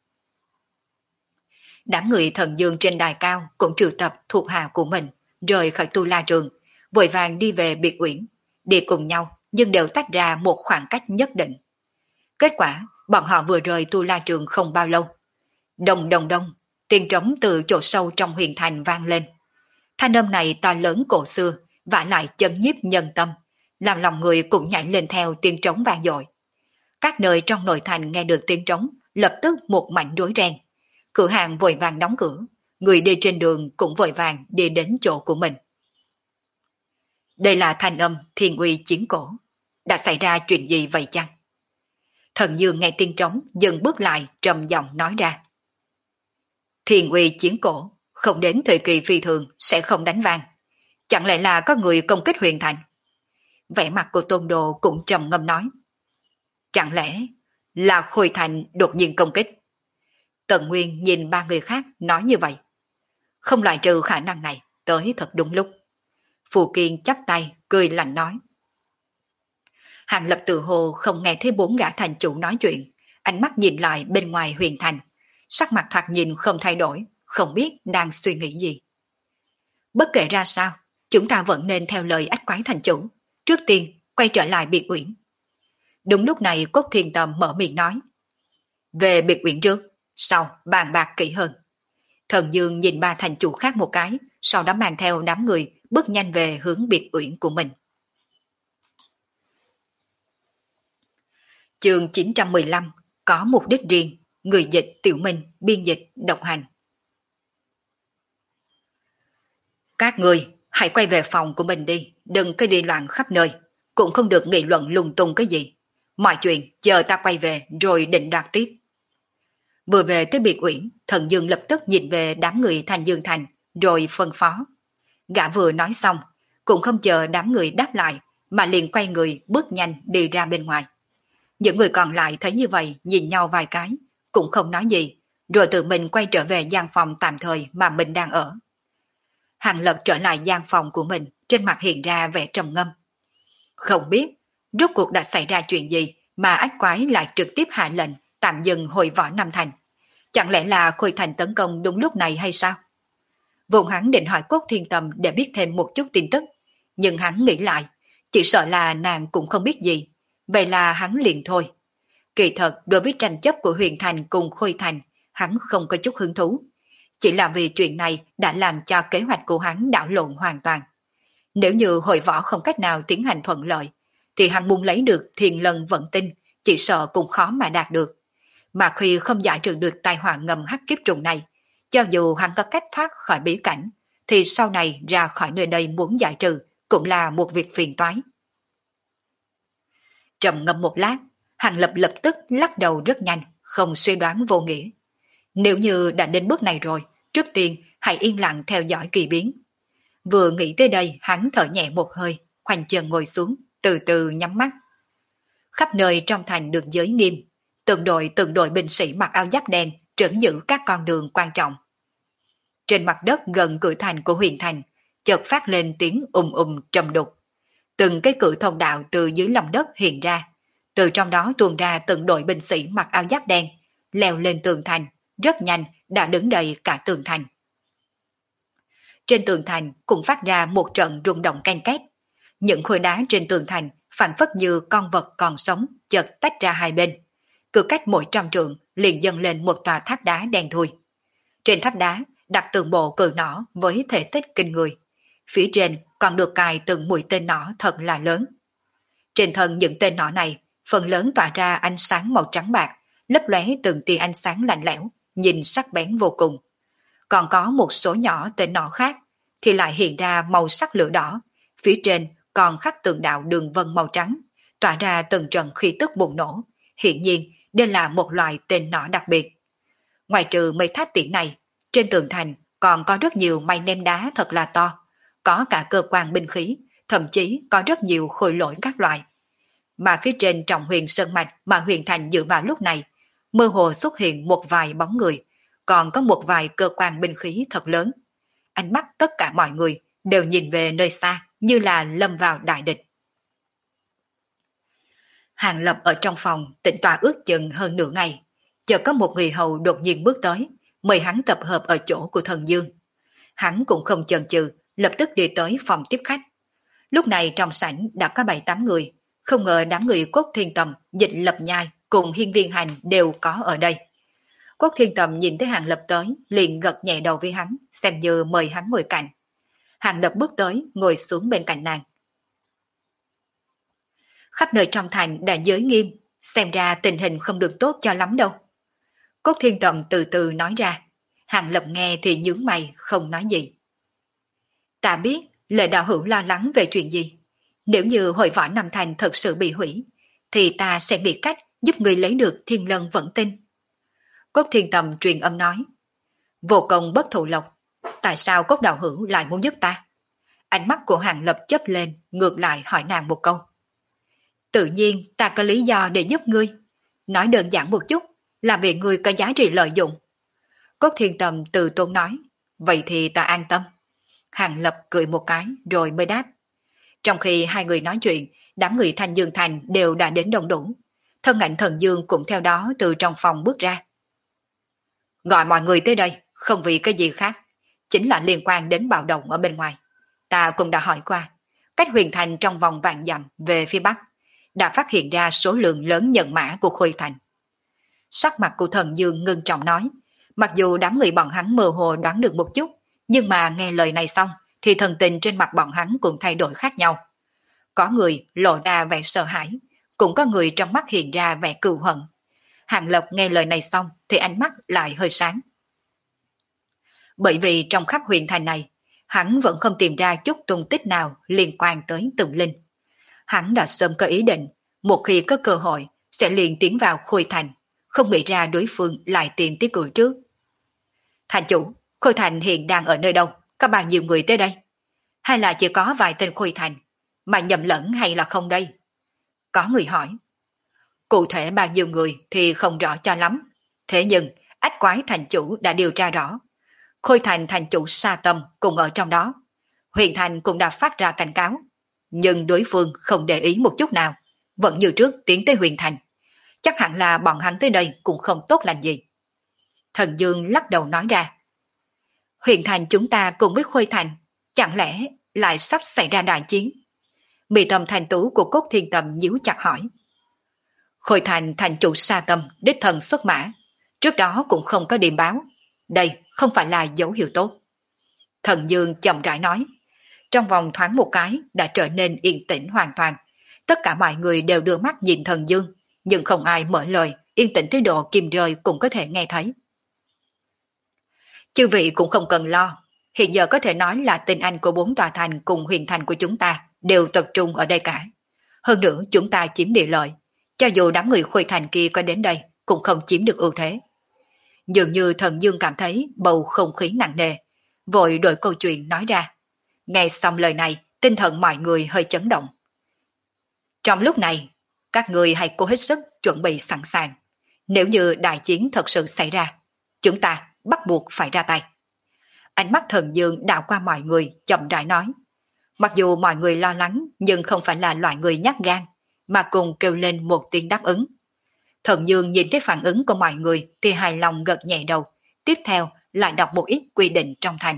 Đám người thần dương trên đài cao cũng triệu tập thuộc hạ của mình, rời khỏi Tu La Trường, vội vàng đi về biệt uyển, đi cùng nhau nhưng đều tách ra một khoảng cách nhất định. Kết quả, bọn họ vừa rời Tu La Trường không bao lâu. Đông đông đông, tiếng trống từ chỗ sâu trong huyền thành vang lên. Thanh âm này to lớn cổ xưa, vả lại chấn nhiếp nhân tâm, làm lòng người cũng nhảy lên theo tiếng trống vang dội. Các nơi trong nội thành nghe được tiếng trống, lập tức một mảnh rối ren. Cửa hàng vội vàng đóng cửa, người đi trên đường cũng vội vàng đi đến chỗ của mình. Đây là thanh âm thiên uy chiến cổ. Đã xảy ra chuyện gì vậy chăng? Thần Dương nghe tiếng trống dừng bước lại trầm giọng nói ra. Thiên uy chiến cổ, không đến thời kỳ phi thường sẽ không đánh vang. Chẳng lẽ là có người công kích huyền thành? Vẻ mặt của Tôn Đồ cũng trầm ngâm nói. Chẳng lẽ là Khôi Thành đột nhiên công kích? Tần Nguyên nhìn ba người khác nói như vậy. Không loại trừ khả năng này, tới thật đúng lúc. Phù Kiên chắp tay, cười lạnh nói. Hàng Lập tự hồ không nghe thấy 4 gã thành chủ nói chuyện, ánh mắt nhìn lại bên ngoài huyền thành. Sắc mặt thoạt nhìn không thay đổi, không biết đang suy nghĩ gì. Bất kể ra sao, chúng ta vẫn nên theo lời ách quái thành chủ, trước tiên quay trở lại biệt uyển. Đúng lúc này Cốt Thiên Tầm mở miệng nói. Về biệt uyển trước, sau bàn bạc kỹ hơn. Thần Dương nhìn ba thành chủ khác một cái, sau đó mang theo đám người bước nhanh về hướng biệt uyển của mình. Chương 915 có mục đích riêng, người dịch Tiểu Minh, biên dịch độc hành. Các người hãy quay về phòng của mình đi, đừng có đi loạn khắp nơi, cũng không được nghị luận lung tung cái gì. Mọi chuyện chờ ta quay về rồi định đoạt tiếp. Vừa về tới biệt uyển, Thần Dương lập tức nhìn về đám người Thanh Dương Thành, rồi phân phó. Gã vừa nói xong, cũng không chờ đám người đáp lại, mà liền quay người bước nhanh đi ra bên ngoài. Những người còn lại thấy như vậy nhìn nhau vài cái, cũng không nói gì, rồi tự mình quay trở về gian phòng tạm thời mà mình đang ở. Hàng Lập trở lại gian phòng của mình, trên mặt hiện ra vẻ trầm ngâm. Không biết, rốt cuộc đã xảy ra chuyện gì mà ách quái lại trực tiếp hạ lệnh tạm dừng hội võ Nam Thành. Chẳng lẽ là Khôi Thành tấn công đúng lúc này hay sao? Vốn hắn định hỏi Cốt Thiên Tầm để biết thêm một chút tin tức, nhưng hắn nghĩ lại, chỉ sợ là nàng cũng không biết gì, vậy là hắn liền thôi. Kỳ thật đối với tranh chấp của Huyền Thành cùng Khôi Thành, hắn không có chút hứng thú. Chỉ là vì chuyện này đã làm cho kế hoạch của hắn đảo lộn hoàn toàn. Nếu như hội võ không cách nào tiến hành thuận lợi, thì hắn muốn lấy được Thiên Lân Vận Tinh, chỉ sợ cũng khó mà đạt được. Mà khi không giải trừ được tai họa ngầm hắc kiếp trùng này, cho dù hắn có cách thoát khỏi bí cảnh, thì sau này ra khỏi nơi đây muốn giải trừ cũng là một việc phiền toái. Trầm ngâm một lát, Hàng Lập lập tức lắc đầu rất nhanh, không suy đoán vô nghĩa. Nếu như đã đến bước này rồi, trước tiên hãy yên lặng theo dõi kỳ biến. Vừa nghĩ tới đây, hắn thở nhẹ một hơi, khoanh chân ngồi xuống, từ từ nhắm mắt. Khắp nơi trong thành được giới nghiêm, từng đội binh sĩ mặc áo giáp đen trấn giữ các con đường quan trọng. Trên mặt đất gần cửa thành của huyền thành, chợt phát lên tiếng trầm đục. Từng cái cửa thông đạo từ dưới lòng đất hiện ra, từ trong đó tuôn ra từng đội binh sĩ mặc áo giáp đen, leo lên tường thành, rất nhanh đã đứng đầy cả tường thành. Trên tường thành cũng phát ra một trận rung động ken két. Những khối đá trên tường thành phản phất như con vật còn sống chợt tách ra hai bên. Cứ cách mỗi 100 trượng liền dâng lên một tòa tháp đá đen thui. Trên tháp đá đặt tường bộ cự nỏ với thể tích kinh người. phía trên còn được cài từng mũi tên nỏ thật là lớn. Trên thân những tên nỏ này, phần lớn tỏa ra ánh sáng màu trắng bạc, lấp lóe từng tia ánh sáng lạnh lẽo, nhìn sắc bén vô cùng. Còn có một số nhỏ tên nỏ khác thì lại hiện ra màu sắc lửa đỏ, phía trên còn khắc từng đạo đường vân màu trắng, tỏa ra từng trận khí tức bùng nổ, hiển nhiên đây là một loại tên nỏ đặc biệt. Ngoài trừ mấy tháp tỉ này, trên tường thành còn có rất nhiều mây ném đá thật là to, có cả cơ quan binh khí, thậm chí có rất nhiều khối lỗi các loại. Mà phía trên trọng huyền sơn mạch mà huyền thành dựa vào lúc này, mơ hồ xuất hiện một vài bóng người, còn có một vài cơ quan binh khí thật lớn. Ánh mắt tất cả mọi người đều nhìn về nơi xa như là lâm vào đại địch. Hàng Lập ở trong phòng tĩnh tọa ước chừng hơn nửa ngày, chợt có một người hầu đột nhiên bước tới, mời hắn tập hợp ở chỗ của Thần Dương. Hắn cũng không chần chừ, lập tức đi tới phòng tiếp khách. Lúc này trong sảnh đã có 7-8 người, không ngờ đám người Cốt Thiên Tầm, Dịch Lập Nhai cùng Hiên Viên Hành đều có ở đây. Cốt Thiên Tầm nhìn thấy Hàng Lập tới, liền gật nhẹ đầu với hắn, xem như mời hắn ngồi cạnh. Hàng Lập bước tới, ngồi xuống bên cạnh nàng. Khắp nơi trong thành đã giới nghiêm, xem ra tình hình không được tốt cho lắm đâu. Cốt Thiên Tầm từ từ nói ra, Hàng Lập nghe thì nhướng mày không nói gì. Ta biết Lệ đạo hữu lo lắng về chuyện gì. Nếu như hội võ Nam Thành thật sự bị hủy, thì ta sẽ nghĩ cách giúp người lấy được Thiên Lân Vẫn Tinh. Cốt Thiên Tầm truyền âm nói, vô công bất thụ lộc, tại sao Cốt đạo hữu lại muốn giúp ta? Ánh mắt của Hàng Lập chớp lên, ngược lại hỏi nàng một câu. Tự nhiên ta có lý do để giúp ngươi. Nói đơn giản một chút, là vì ngươi có giá trị lợi dụng. Cốt Thiên Tầm từ tốn nói, vậy thì ta an tâm. Hàng Lập cười một cái rồi mới đáp. Trong khi hai người nói chuyện, đám người Thanh Dương Thành đều đã đến đông đủ. Thân ảnh Thần Dương cũng theo đó từ trong phòng bước ra. Gọi mọi người tới đây, không vì cái gì khác, chính là liên quan đến bạo động ở bên ngoài. Ta cũng đã hỏi qua, cách huyền thành trong vòng vạn dặm về phía bắc, đã phát hiện ra số lượng lớn nhân mã của Khôi Thành. Sắc mặt của Thần Dương ngưng trọng nói, mặc dù đám người bọn hắn mơ hồ đoán được một chút, nhưng mà nghe lời này xong, thì thần tình trên mặt bọn hắn cũng thay đổi khác nhau. Có người lộ ra vẻ sợ hãi, cũng có người trong mắt hiện ra vẻ cừu hận. Hàng Lập nghe lời này xong thì ánh mắt lại hơi sáng. Bởi vì trong khắp huyền thành này, hắn vẫn không tìm ra chút tung tích nào liên quan tới Tường Linh. Hắn đã sớm có ý định, một khi có cơ hội sẽ liền tiến vào Khôi Thành, không nghĩ ra đối phương lại tìm tới cửa trước. Thành chủ, Khôi Thành hiện đang ở nơi đâu? Có bao nhiêu người tới đây? Hay là chỉ có vài tên Khôi Thành, mà nhầm lẫn hay là không đây? Có người hỏi. Cụ thể bao nhiêu người thì không rõ cho lắm. Thế nhưng, Ách Quái thành chủ đã điều tra rõ. Khôi Thành thành chủ Sa Tâm cũng ở trong đó. Huyền Thành cũng đã phát ra cảnh cáo. Nhưng đối phương không để ý một chút nào, vẫn như trước tiến tới Huyền Thành. Chắc hẳn là bọn hắn tới đây cũng không tốt lành gì. Thần Dương lắc đầu nói ra. Huyền Thành chúng ta cùng với Khôi Thành, chẳng lẽ lại sắp xảy ra đại chiến? Mị Tâm thành tú của Cốt Thiên Tầm nhíu chặt hỏi. Khôi Thành thành chủ Sa Tâm đích thần xuất mã, trước đó cũng không có điềm báo. Đây không phải là dấu hiệu tốt. Thần Dương chậm rãi nói. Trong vòng thoáng một cái đã trở nên yên tĩnh hoàn toàn. Tất cả mọi người đều đưa mắt nhìn Thần Dương, nhưng không ai mở lời, yên tĩnh tới độ kim rơi cũng có thể nghe thấy. Chư vị cũng không cần lo, hiện giờ có thể nói là tình anh của 4 tòa thành cùng huyền thành của chúng ta đều tập trung ở đây cả. Hơn nữa chúng ta chiếm địa lợi, cho dù đám người Khôi Thành kia có đến đây cũng không chiếm được ưu thế. Dường như Thần Dương cảm thấy bầu không khí nặng nề, vội đổi câu chuyện nói ra. Nghe xong lời này, tinh thần mọi người hơi chấn động. Trong lúc này, các người hãy cố hết sức chuẩn bị sẵn sàng. Nếu như đại chiến thật sự xảy ra, chúng ta bắt buộc phải ra tay. Ánh mắt Thần Dương đảo qua mọi người, chậm rãi nói. Mặc dù mọi người lo lắng, nhưng không phải là loại người nhát gan, mà cùng kêu lên một tiếng đáp ứng. Thần Dương nhìn thấy phản ứng của mọi người thì hài lòng gật nhẹ đầu, tiếp theo lại đọc một ít quy định trong thành.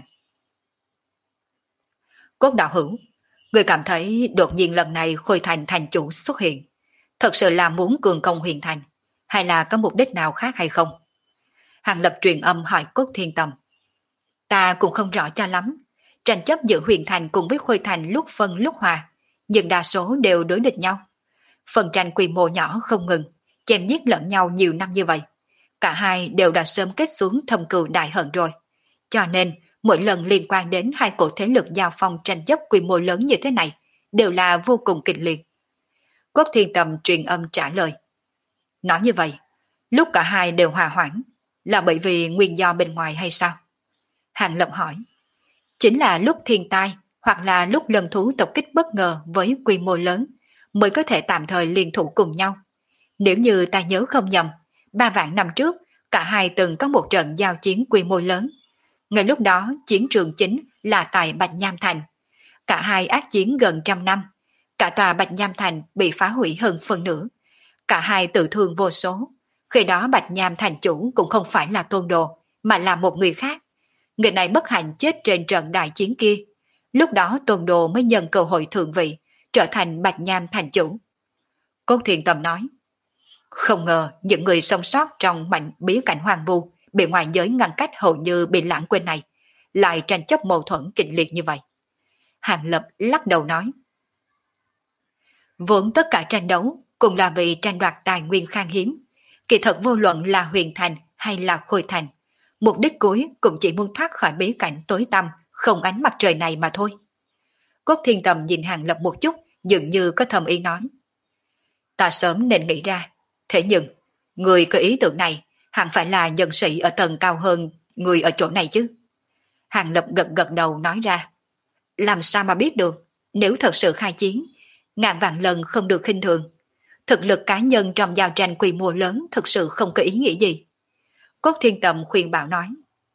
Cốt đạo hữu, người cảm thấy đột nhiên lần này Khôi Thành thành chủ xuất hiện, thật sự là muốn cường công huyền thành, hay là có mục đích nào khác hay không? Hàng Lập truyền âm hỏi Cốt Thiên Tầm. Ta cũng không rõ cho lắm, tranh chấp giữa huyền thành cùng với khôi thành lúc phân lúc hòa, nhưng đa số đều đối địch nhau. Phần tranh quy mô nhỏ không ngừng, chém giết lẫn nhau nhiều năm như vậy. Cả hai đều đã sớm kết xuống thâm cừu đại hận rồi. Cho nên, mỗi lần liên quan đến hai cổ thế lực giao phong tranh chấp quy mô lớn như thế này, đều là vô cùng kịch liệt. Quốc Thiên Tầm truyền âm trả lời. Nói như vậy, lúc cả hai đều hòa hoãn, là bởi vì nguyên do bên ngoài hay sao? Hàng Lập hỏi. Chính là lúc thiên tai, hoặc là lúc lần thú tập kích bất ngờ với quy mô lớn, mới có thể tạm thời liên thủ cùng nhau. Nếu như ta nhớ không nhầm, 3 vạn năm trước, cả hai từng có một trận giao chiến quy mô lớn. Ngay lúc đó, chiến trường chính là tại Bạch Nham Thành. Cả hai ác chiến gần 100 năm. Cả tòa Bạch Nham Thành bị phá hủy hơn phần nửa. Cả hai tự thương vô số. Khi đó Bạch Nham Thành chủ cũng không phải là Tôn Đồ, mà là một người khác. Người này bất hạnh chết trên trận đại chiến kia. Lúc đó Tôn Đồ mới nhân cơ hội thượng vị, trở thành Bạch Nham Thành chủ. Cốt Thiên Tầm nói. Không ngờ những người sống sót trong mảnh bí cảnh hoang vu bị ngoại giới ngăn cách hầu như bị lãng quên này, lại tranh chấp mâu thuẫn kịch liệt như vậy. Hàng Lập lắc đầu nói. Vốn tất cả tranh đấu cũng là vì tranh đoạt tài nguyên khan hiếm. Kỳ thật vô luận là Huyền Thành hay là Khôi Thành, mục đích cuối cũng chỉ muốn thoát khỏi bí cảnh tối tăm, không ánh mặt trời này mà thôi. Cốt Thiên Tầm nhìn Hàng Lập một chút, dường như có thầm ý nói. Ta sớm nên nghĩ ra, thế nhưng, người có ý tưởng này hẳn phải là nhân sĩ ở tầng cao hơn người ở chỗ này chứ. Hàng Lập gật gật đầu nói ra. Làm sao mà biết được, nếu thật sự khai chiến, ngàn vạn lần không được khinh thường. Thực lực cá nhân trong giao tranh quy mô lớn thực sự không có ý nghĩa gì. Cốt Thiên Tầm khuyên bảo nói.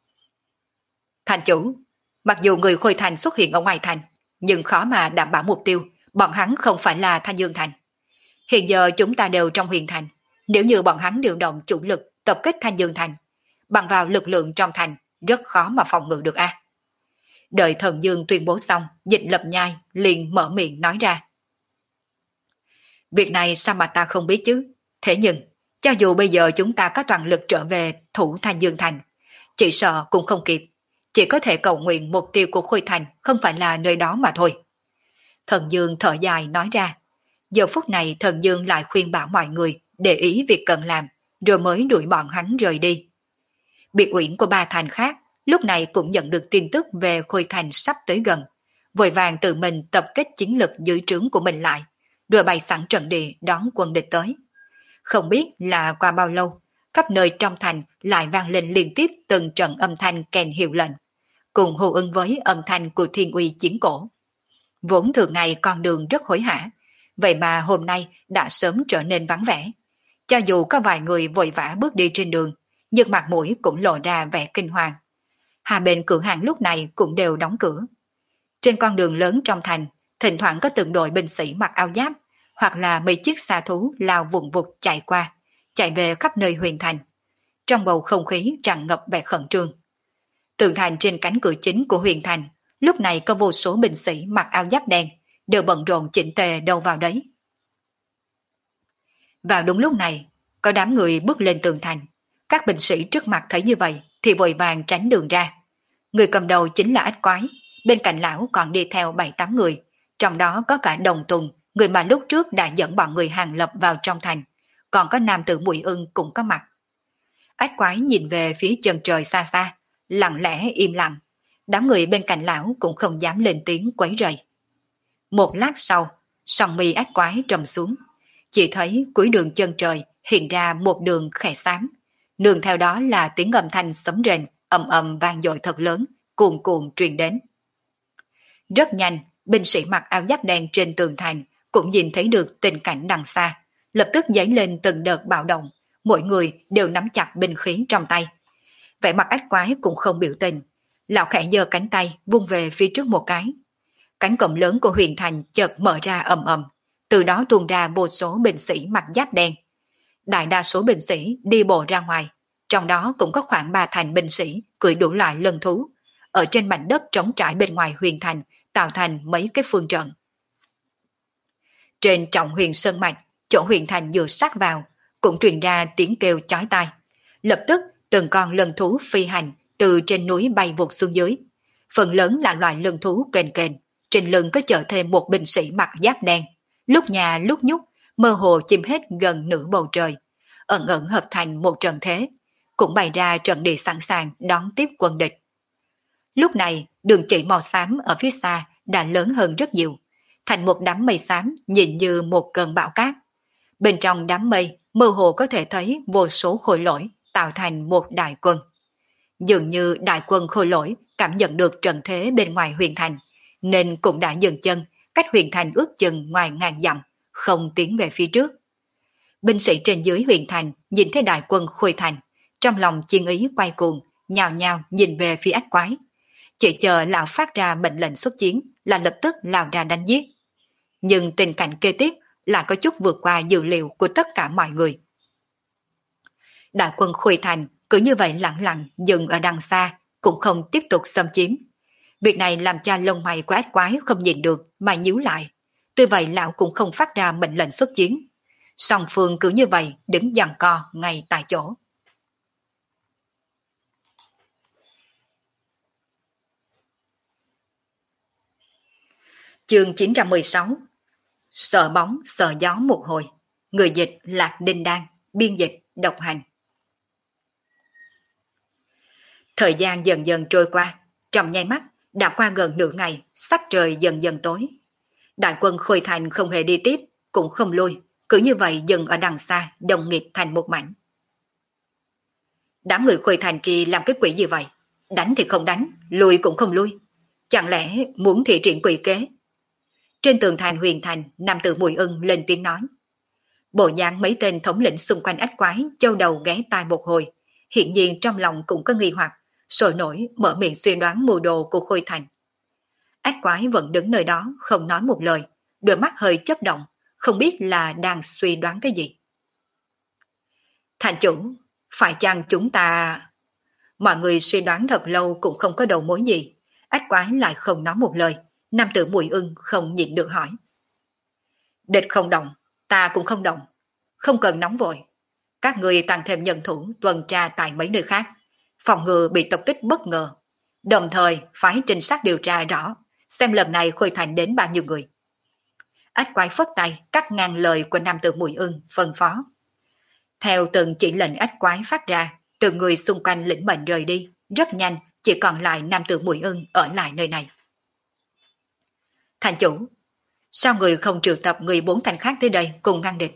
Thành chủ, mặc dù người Khôi Thành xuất hiện ở ngoài thành, nhưng khó mà đảm bảo mục tiêu, bọn hắn không phải là Thanh Dương Thành. Hiện giờ chúng ta đều trong Huyền Thành, nếu như bọn hắn điều động chủ lực tập kích Thanh Dương Thành, bằng vào lực lượng trong thành, rất khó mà phòng ngự được a. Đợi Thần Dương tuyên bố xong, Dịch Lập Nhai liền mở miệng nói ra. Việc này sao mà ta không biết chứ? Thế nhưng, cho dù bây giờ chúng ta có toàn lực trở về thủ Thanh Dương Thành, chỉ sợ cũng không kịp. Chỉ có thể cầu nguyện mục tiêu của Khôi Thành không phải là nơi đó mà thôi. Thần Dương thở dài nói ra. Giờ phút này Thần Dương lại khuyên bảo mọi người để ý việc cần làm, rồi mới đuổi bọn hắn rời đi. Biệt uyển của ba thành khác lúc này cũng nhận được tin tức về Khôi Thành sắp tới gần, vội vàng tự mình tập kết chiến lực dưới trướng của mình lại, rồi bày sẵn trận địa đón quân địch tới. Không biết là qua bao lâu, khắp nơi trong thành lại vang lên liên tiếp từng trận âm thanh kèn hiệu lệnh, cùng hô ứng với âm thanh của thiên uy chiến cổ. Vốn thường ngày con đường rất hối hả, vậy mà hôm nay đã sớm trở nên vắng vẻ. Cho dù có vài người vội vã bước đi trên đường, nhưng mặt mũi cũng lộ ra vẻ kinh hoàng. Hai bên cửa hàng lúc này cũng đều đóng cửa. Trên con đường lớn trong thành, thỉnh thoảng có từng đội binh sĩ mặc áo giáp, hoặc là mấy chiếc xa thú lao vùng vụt chạy qua, chạy về khắp nơi Huyền Thành. Trong bầu không khí tràn ngập vẻ khẩn trương. Tường thành trên cánh cửa chính của Huyền Thành, lúc này có vô số binh sĩ mặc áo giáp đen, đều bận rộn chỉnh tề đâu vào đấy. Vào đúng lúc này, có đám người bước lên tường thành. Các binh sĩ trước mặt thấy như vậy thì vội vàng tránh đường ra. Người cầm đầu chính là Ách Quái, bên cạnh lão còn đi theo 7-8 người, trong đó có cả Đồng Tùng, người mà lúc trước đã dẫn bọn người Hàng Lập vào trong thành, còn có nam tử Bùi Ưng cũng có mặt. Ách Quái nhìn về phía chân trời xa xa, lặng lẽ im lặng, đám người bên cạnh lão cũng không dám lên tiếng quấy rầy. Một lát sau, song mi Ách Quái trầm xuống, chỉ thấy cuối đường chân trời hiện ra một đường khẽ xám, nương theo đó là tiếng âm thanh sấm rền ầm ầm vang dội thật lớn, cuồn cuộn truyền đến. Rất nhanh, binh sĩ mặc áo giáp đen trên tường thành cũng nhìn thấy được tình cảnh đằng xa, lập tức dấy lên từng đợt bạo động, mỗi người đều nắm chặt binh khí trong tay. Vẻ mặt Ách Quái cũng không biểu tình, lão khẽ giơ cánh tay vung về phía trước một cái. Cánh cổng lớn của Huyền Thành chợt mở ra ầm ầm, từ đó tuôn ra vô số binh sĩ mặc giáp đen. Đại đa số binh sĩ đi bộ ra ngoài, trong đó cũng có khoảng 3 thành binh sĩ cưỡi đủ loại lân thú, ở trên mảnh đất trống trải bên ngoài Huyền Thành tạo thành mấy cái phương trận. Trên trọng Huyền Sơn Mạch, chỗ Huyền Thành vừa sát vào, cũng truyền ra tiếng kêu chói tai. Lập tức từng con lân thú phi hành từ trên núi bay vụt xuống dưới. phần lớn là loại lưng thú kềnh kềnh, trên lưng có chở thêm một binh sĩ mặc giáp đen, lúc nhà lúc nhúc, mơ hồ chiếm hết gần nửa bầu trời, ẩn ẩn hợp thành một trận thế, cũng bày ra trận địa sẵn sàng đón tiếp quân địch. Lúc này, đường chỉ màu xám ở phía xa đã lớn hơn rất nhiều, thành một đám mây xám nhìn như một cơn bão cát. Bên trong đám mây, mơ hồ có thể thấy vô số khối lỗi tạo thành một đại quân. Dường như đại quân khôi lỗi cảm nhận được trận thế bên ngoài huyền thành, nên cũng đã dừng chân, cách huyền thành ước chừng ngoài ngàn dặm, không tiến về phía trước. Binh sĩ trên dưới huyền thành nhìn thấy đại quân khôi thành, trong lòng chiến ý quay cuồng, nhào nhào nhìn về phía ách quái. Chỉ chờ lão phát ra mệnh lệnh xuất chiến là lập tức lao ra đánh giết. Nhưng tình cảnh kế tiếp là có chút vượt qua dự liệu của tất cả mọi người. Đại quân khôi thành cứ như vậy lặng lặng dừng ở đằng xa, cũng không tiếp tục xâm chiếm. Việc này làm cho lông mày của ách quái không nhìn được mà nhíu lại. Tuy vậy lão cũng không phát ra mệnh lệnh xuất chiến. Song phương cứ như vậy đứng giằng co ngay tại chỗ. Chương 916. Sợ bóng sợ gió một hồi. Người dịch Lạc Đinh Đan, biên dịch Độc Hành. Thời gian dần dần trôi qua, trong nháy mắt đã qua gần nửa ngày, sắc trời dần dần tối. Đại quân Khôi Thành không hề đi tiếp, cũng không lui, cứ như vậy dừng ở đằng xa, đồng nghịt thành một mảnh. Đám người Khôi Thành kia làm cái quỷ gì vậy? Đánh thì không đánh, lui cũng không lui. Chẳng lẽ muốn thị triển quỷ kế? Trên tường thành huyền thành, nam tử Mùi Ưng lên tiếng nói. Bộ dáng mấy tên thống lĩnh xung quanh ách quái châu đầu ghé tai một hồi, hiện nhiên trong lòng cũng có nghi hoặc, sôi nổi mở miệng suy đoán mưu đồ của Khôi Thành. Ách quái vẫn đứng nơi đó không nói một lời, đôi mắt hơi chớp động, không biết là đang suy đoán cái gì. Thành chủ, phải chăng chúng ta... Mọi người suy đoán thật lâu cũng không có đầu mối gì, ách quái lại không nói một lời, nam tử Mùi Ưng không nhịn được hỏi. Địch không động, ta cũng không động, không cần nóng vội. Các người tăng thêm nhân thủ tuần tra tại mấy nơi khác, phòng ngừa bị tập kích bất ngờ. Đồng thời phái trinh sát điều tra rõ, xem lần này Khôi Thành đến bao nhiêu người. Ách quái phất tay cắt ngang lời của nam tử Mùi Ưng phân phó. Theo từng chỉ lệnh ách quái phát ra, từng người xung quanh lĩnh mệnh rời đi, rất nhanh chỉ còn lại nam tử Mùi Ưng ở lại nơi này. Thành chủ, sao người không triệu tập người 4 thành khác tới đây cùng ngăn địch?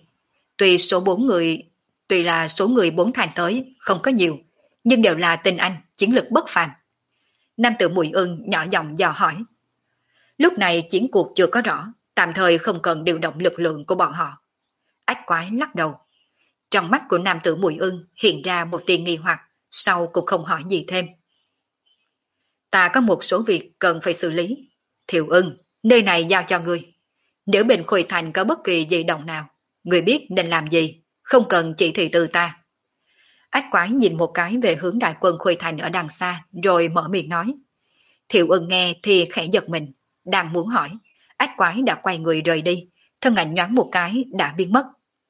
Tuy là số người 4 thành tới không có nhiều, nhưng đều là tinh anh, chiến lực bất phàm. Nam tử Mùi Ưng nhỏ giọng dò hỏi. Lúc này chiến cuộc chưa có rõ, tạm thời không cần điều động lực lượng của bọn họ. Ách quái lắc đầu. Trong mắt của nam tử Mùi Ưng hiện ra một tia nghi hoặc, sau cũng không hỏi gì thêm. Ta có một số việc cần phải xử lý. Thiệu Ưng, nơi này giao cho ngươi. Nếu bên Khôi Thành có bất kỳ dị động nào, ngươi biết nên làm gì, không cần chỉ thị từ ta. Ách quái nhìn một cái về hướng đại quân Khôi Thành ở đằng xa, rồi mở miệng nói. Thiệu Ưng nghe thì khẽ giật mình, đang muốn hỏi. Ách quái đã quay người rời đi, thân ảnh nhoáng một cái đã biến mất.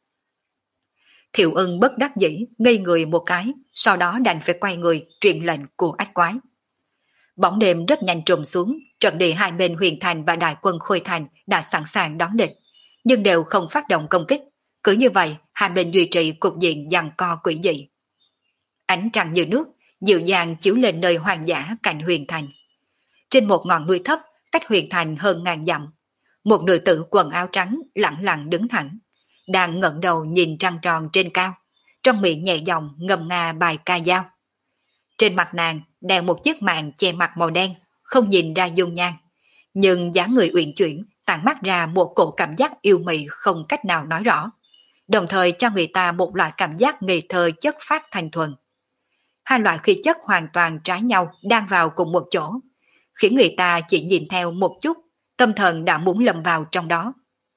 Thiệu Ưng bất đắc dĩ, ngây người một cái, sau đó đành phải quay người truyền lệnh của ách quái. Bóng đêm rất nhanh trùm xuống, trận địa hai bên huyền thành và đại quân Khôi Thành đã sẵn sàng đón địch, nhưng đều không phát động công kích. Cứ như vậy, hai bên duy trì cục diện giằng co quỷ dị. Ánh trăng như nước, dịu dàng chiếu lên nơi hoang dã cạnh huyền thành. Trên một ngọn núi thấp, cách huyền thành hơn ngàn dặm, một nữ tử quần áo trắng lặng lặng đứng thẳng, đang ngẩng đầu nhìn trăng tròn trên cao, trong miệng nhẹ giọng ngâm nga bài ca dao. Trên mặt nàng đeo một chiếc màn che mặt màu đen, không nhìn ra dung nhan, nhưng dáng người uyển chuyển tản mát ra một cổ cảm giác yêu mị không cách nào nói rõ, đồng thời cho người ta một loại cảm giác ngây thơ chất phát thanh thuần. Hai loại khí chất hoàn toàn trái nhau đang vào cùng một chỗ, khiến người ta chỉ nhìn theo một chút, tâm thần đã muốn lầm vào trong đó.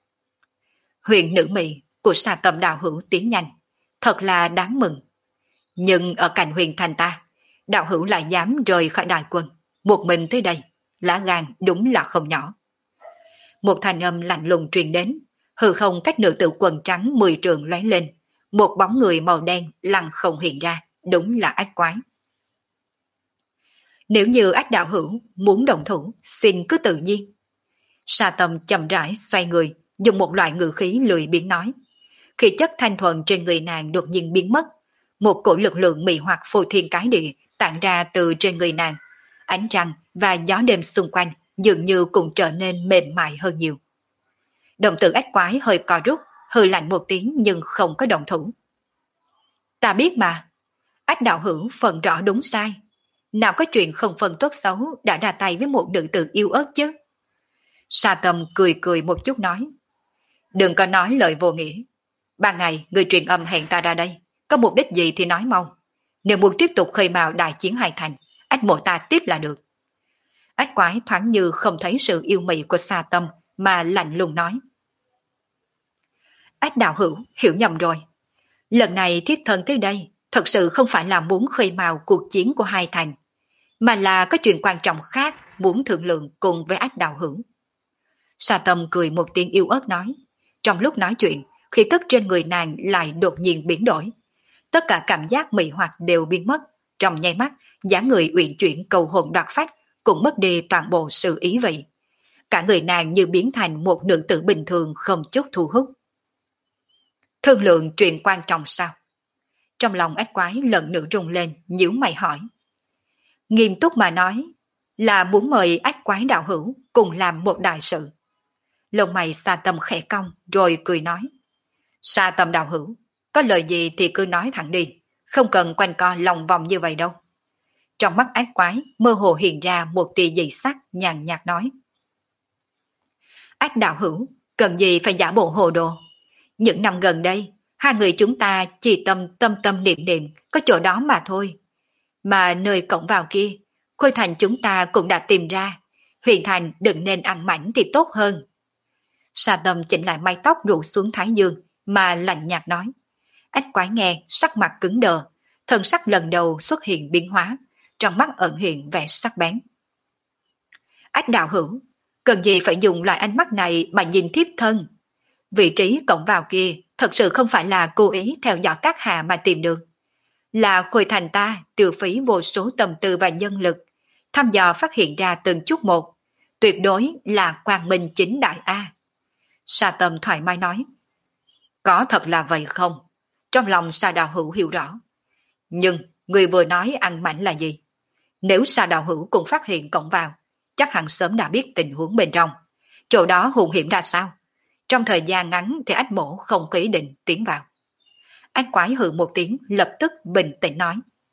Huyền nữ mị của Sa Tâm đạo hữu tiến nhanh, thật là đáng mừng. Nhưng ở cạnh huyền thành ta, đạo hữu lại dám rời khỏi đại quân, một mình tới đây, lá gan đúng là không nhỏ. Một thanh âm lạnh lùng truyền đến, hư không cách nữ tử quần trắng 10 trượng lóe lên, một bóng người màu đen lặng không hiện ra, đúng là ách quái. Nếu như ách đạo hữu muốn đồng thủ, xin cứ tự nhiên. Sa Tâm chậm rãi xoay người, dùng một loại ngữ khí lười biếng nói. Khí chất thanh thuần trên người nàng đột nhiên biến mất, một cổ lực lượng mị hoặc phô thiên cái địa tản ra từ trên người nàng. Ánh trăng và gió đêm xung quanh dường như cũng trở nên mềm mại hơn nhiều. Đồng tử ách quái hơi co rút, hừ lạnh một tiếng nhưng không có động thủ. Ta biết mà, ách đạo hữu phần rõ đúng sai. Nào có chuyện không phân tốt xấu đã ra tay với một nữ tử yêu ớt chứ. Sa Tâm cười cười một chút nói. Đừng có nói lời vô nghĩa. Ban ngày người truyền âm hẹn ta ra đây, có mục đích gì thì nói mau. Nếu muốn tiếp tục khơi mào đại chiến hai thành, ách mộ ta tiếp là được. Ách quái thoáng như không thấy sự yêu mị của Sa Tâm mà lạnh lùng nói. Ách đạo hữu hiểu nhầm rồi. Lần này thiết thân tới đây thật sự không phải là muốn khơi mào cuộc chiến của hai thành, mà là có chuyện quan trọng khác muốn thương lượng cùng với ách đạo hữu. Sa Tâm cười một tiếng yêu ớt nói. Trong lúc nói chuyện, khí tức trên người nàng lại đột nhiên biến đổi. Tất cả cảm giác mị hoặc đều biến mất. Trong nháy mắt, dáng người uyển chuyển cầu hồn đoạt phách cũng mất đi toàn bộ sự ý vị. Cả người nàng như biến thành một nữ tử bình thường không chút thu hút. Thương lượng chuyện quan trọng sao? Trong lòng ách quái lần nữa rung lên, nhíu mày hỏi. Nghiêm túc mà nói, là muốn mời ách quái đạo hữu cùng làm một đại sự. Lông mày Sa Tâm khẽ cong rồi cười nói. Sa Tâm đạo hữu, có lời gì thì cứ nói thẳng đi, không cần quanh co lòng vòng như vậy đâu. Trong mắt ách quái mơ hồ hiện ra một tia dị sắc nhàn nhạt nói. Ách đạo hữu, cần gì phải giả bộ hồ đồ. Những năm gần đây, hai người chúng ta chỉ tâm niệm niệm có chỗ đó mà thôi. Mà nơi cổng vào kia, Khôi Thành chúng ta cũng đã tìm ra, Huyền Thành đừng nên ăn mảnh thì tốt hơn. Sa Tâm chỉnh lại mái tóc rủ xuống thái dương mà lạnh nhạt nói. Ách quái nghe sắc mặt cứng đờ, thân sắc lần đầu xuất hiện biến hóa, trong mắt ẩn hiện vẻ sắc bén. Ách đạo hữu, cần gì phải dùng loại ánh mắt này mà nhìn thiếp thân. Vị trí cổng vào kia thật sự không phải là cố ý theo dõi các hạ mà tìm được. Là Khôi Thành ta tiêu phí vô số tâm tư và nhân lực, thăm dò phát hiện ra từng chút một, tuyệt đối là quang minh chính đại A. Sa Tâm thoải mái nói. Có thật là vậy không? Trong lòng Sa đạo hữu hiểu rõ. Nhưng người vừa nói ăn mảnh là gì? Nếu Sa đạo hữu cũng phát hiện cổng vào, chắc hẳn sớm đã biết tình huống bên trong. Chỗ đó hung hiểm ra sao? Trong thời gian ngắn thì ách mổ không có ý định tiến vào. Ách quái hừ một tiếng lập tức bình tĩnh nói.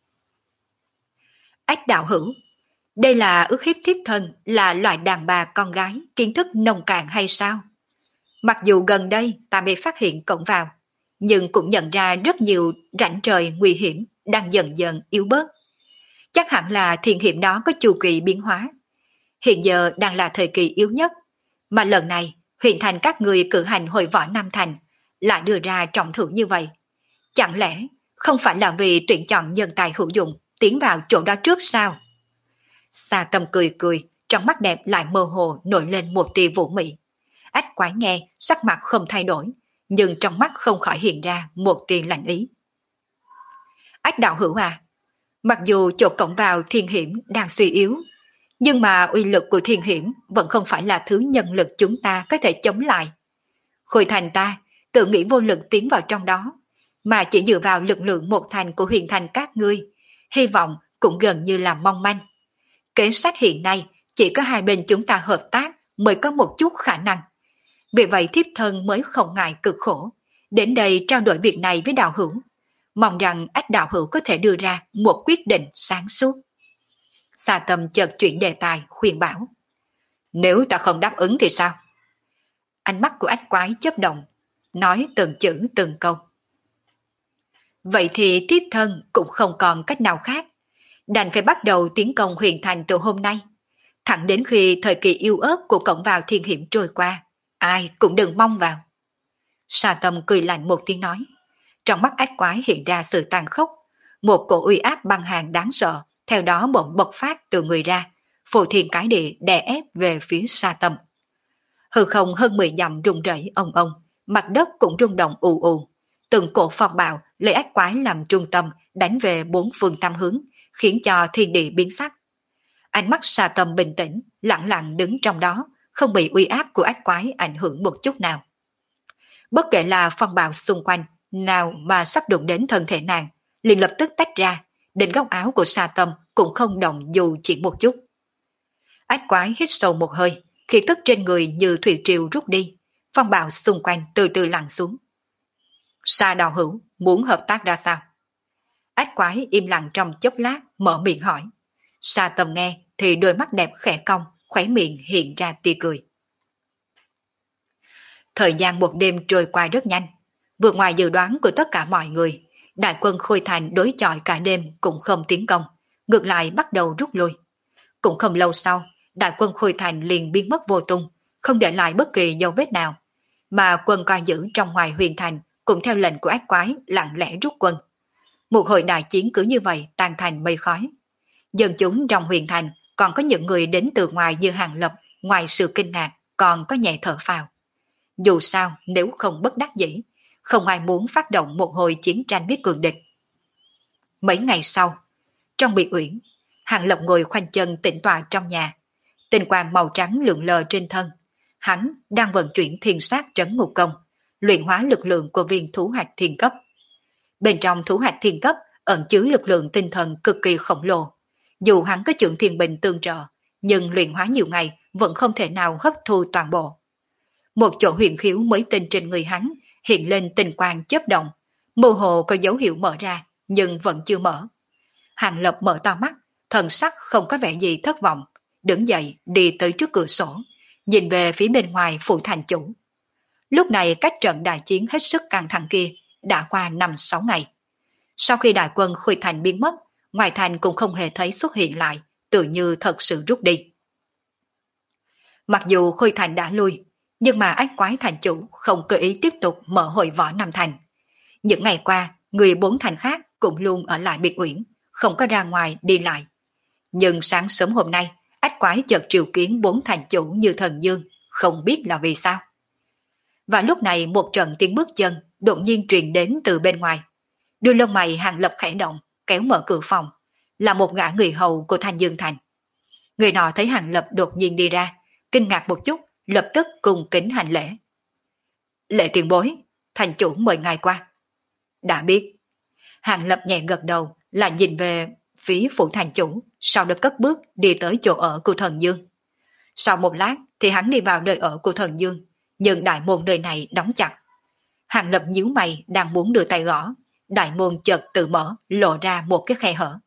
Ách đạo hữu, đây là ước hiếp thiếp thân là loại đàn bà con gái kiến thức nông cạn hay sao? Mặc dù gần đây ta mới phát hiện cổng vào, nhưng cũng nhận ra rất nhiều rãnh trời nguy hiểm đang dần dần yếu bớt. Chắc hẳn là thiên hiểm đó có chu kỳ biến hóa. Hiện giờ đang là thời kỳ yếu nhất, mà lần này huyện thành các người cử hành hội võ Nam Thành lại đưa ra trọng thưởng như vậy. Chẳng lẽ không phải là vì tuyển chọn nhân tài hữu dụng tiến vào chỗ đó trước sao? Sa Tâm cười cười, trong mắt đẹp lại mơ hồ nổi lên một tia vũ mị. Ách quái nghe, sắc mặt không thay đổi, nhưng trong mắt không khỏi hiện ra một tia lạnh ý. Ách đạo hữu à, mặc dù chỗ cổng vào thiên hiểm đang suy yếu, nhưng mà uy lực của thiên hiểm vẫn không phải là thứ nhân lực chúng ta có thể chống lại. Khôi Thành ta tự nghĩ vô lực tiến vào trong đó, mà chỉ dựa vào lực lượng một thành của huyền thành các ngươi, hy vọng cũng gần như là mong manh. Kế sách hiện nay chỉ có hai bên chúng ta hợp tác mới có một chút khả năng. Vì vậy thiếp thân mới không ngại cực khổ, đến đây trao đổi việc này với đạo hữu. Mong rằng ách đạo hữu có thể đưa ra một quyết định sáng suốt. Sa Tâm chợt chuyển đề tài khuyên bảo. Nếu ta không đáp ứng thì sao? Ánh mắt của ách quái chớp động, nói từng chữ từng câu. Vậy thì thiếp thân cũng không còn cách nào khác, đành phải bắt đầu tiến công huyền thành từ hôm nay, thẳng đến khi thời kỳ yêu ớt của cổng vào thiên hiểm trôi qua, ai cũng đừng mong vào. Sa Tâm cười lạnh một tiếng nói, trong mắt ách quái hiện ra sự tàn khốc, một cổ uy áp băng hàng đáng sợ, theo đó bỗng bộc phát từ người ra, phù thiên cái địa đè ép về phía Sa Tâm. Hư không hơn 10 dặm rung rẩy ong ong, mặt đất cũng rung động ù ù, từng cổ phong bạo lấy ách quái làm trung tâm đánh về bốn phương tam hướng, khiến cho thiên địa biến sắc. Ánh mắt Sa Tâm bình tĩnh, lặng lặng đứng trong đó, không bị uy áp của ác quái ảnh hưởng một chút nào. Bất kể là phong bạo xung quanh, nào mà sắp đụng đến thân thể nàng, liền lập tức tách ra, đến góc áo của Sa Tâm cũng không động dù chỉ một chút. Ác quái hít sâu một hơi, khí tức trên người như thủy triều rút đi, phong bạo xung quanh từ từ lặn xuống. Sa đạo hữu muốn hợp tác ra sao? Ác quái im lặng trong chốc lát, mở miệng hỏi. Sa Tâm nghe thì đôi mắt đẹp khẽ cong, khóe miệng hiện ra tia cười. Thời gian một đêm trôi qua rất nhanh, vượt ngoài dự đoán của tất cả mọi người. Đại quân Khôi Thành đối chọi cả đêm cũng không tiến công, ngược lại bắt đầu rút lui. Cũng không lâu sau, đại quân Khôi Thành liền biến mất vô tung, không để lại bất kỳ dấu vết nào. Mà quân coi giữ trong ngoài huyền thành cũng theo lệnh của ác quái lặng lẽ rút quân. Một hồi đại chiến cứ như vậy tan thành mây khói. Dân chúng trong huyền thành còn có những người đến từ ngoài như Hàng Lập, ngoài sự kinh ngạc còn có nhẹ thở phào. Dù sao nếu không bất đắc dĩ, không ai muốn phát động một hồi chiến tranh với cường địch. Mấy ngày sau, trong biệt uyển, Hàng Lập ngồi khoanh chân tĩnh tọa trong nhà. Tinh quang màu trắng lượn lờ trên thân. Hắn đang vận chuyển thiên sát trấn ngục công, luyện hóa lực lượng của viên thú hạch thiên cấp. Bên trong thú hạch thiên cấp ẩn chứa lực lượng tinh thần cực kỳ khổng lồ. Dù hắn có chưởng thiên bình tương trợ, nhưng luyện hóa nhiều ngày vẫn không thể nào hấp thu toàn bộ. Một chỗ huyền khiếu mới tinh trên người hắn hiện lên tinh quang chớp động, mơ hồ có dấu hiệu mở ra, nhưng vẫn chưa mở. Hàng Lập mở to mắt, thần sắc không có vẻ gì thất vọng, đứng dậy đi tới trước cửa sổ, nhìn về phía bên ngoài phủ thành chủ. Lúc này cách trận đại chiến hết sức căng thẳng kia đã qua 5-6 ngày. Sau khi đại quân Khôi Thành biến mất, ngoài thành cũng không hề thấy xuất hiện lại, tự như thật sự rút đi. Mặc dù Khôi Thành đã lui, nhưng mà ách quái thành chủ không cơ ý tiếp tục mở hội võ Nam Thành. Những ngày qua, người 4 thành khác cũng luôn ở lại biệt uyển, không có ra ngoài đi lại. Nhưng sáng sớm hôm nay, ách quái chợt triều kiến 4 thành chủ như Thần Dương, không biết là vì sao. Và lúc này một trận tiếng bước chân đột nhiên truyền đến từ bên ngoài. Đuôi lông mày Hàng Lập khẽ động, kéo mở cửa phòng, là một gã người hầu của Thanh Dương Thành. Người nọ thấy Hàng Lập đột nhiên đi ra, kinh ngạc một chút, lập tức cùng kính hành lễ. Lễ tiền bối, thành chủ mời ngài qua. Đã biết. Hàng Lập nhẹ gật đầu, là nhìn về phía phủ thành chủ, sau đó cất bước đi tới chỗ ở của Thần Dương. Sau một lát thì hắn đi vào nơi ở của Thần Dương, nhưng đại môn nơi này đóng chặt. Hàng Lập nhíu mày đang muốn đưa tay gõ, đại môn chợt tự mở, lộ ra một cái khe hở.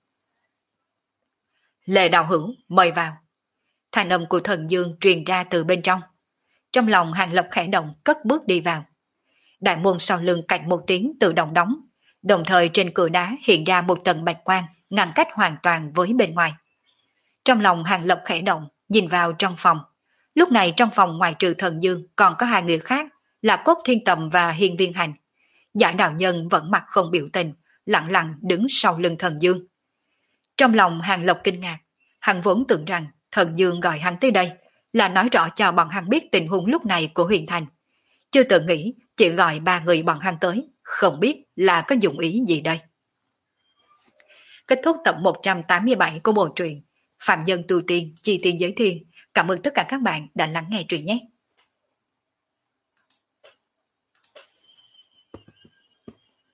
Lệ đạo hữu, mời vào. Thanh âm của Thần Dương truyền ra từ bên trong. Trong lòng Hàng Lập khẽ động, cất bước đi vào. Đại môn sau lưng cạnh một tiếng tự động đóng, đồng thời trên cửa đá hiện ra một tầng bạch quang ngăn cách hoàn toàn với bên ngoài. Trong lòng Hàng Lập khẽ động, nhìn vào trong phòng. Lúc này trong phòng ngoài trừ Thần Dương còn có 2 người khác là Cốt Thiên Tầm và Hiên Viên Hành. Giả đạo nhân vẫn mặt không biểu tình, lặng lặng đứng sau lưng Thần Dương. Trong lòng Hàng Lập kinh ngạc, hắn vốn tưởng rằng Thần Dương gọi hắn tới đây là nói rõ cho bọn hắn biết tình huống lúc này của Huyền Thành. Chưa từng nghĩ chỉ gọi 3 người bọn hắn tới, không biết là có dụng ý gì đây. Kết thúc tập 187 của bộ truyện Phạm Nhân Tu Tiên, Chi Tiên Giới Thiên. Cảm ơn tất cả các bạn đã lắng nghe truyện nhé.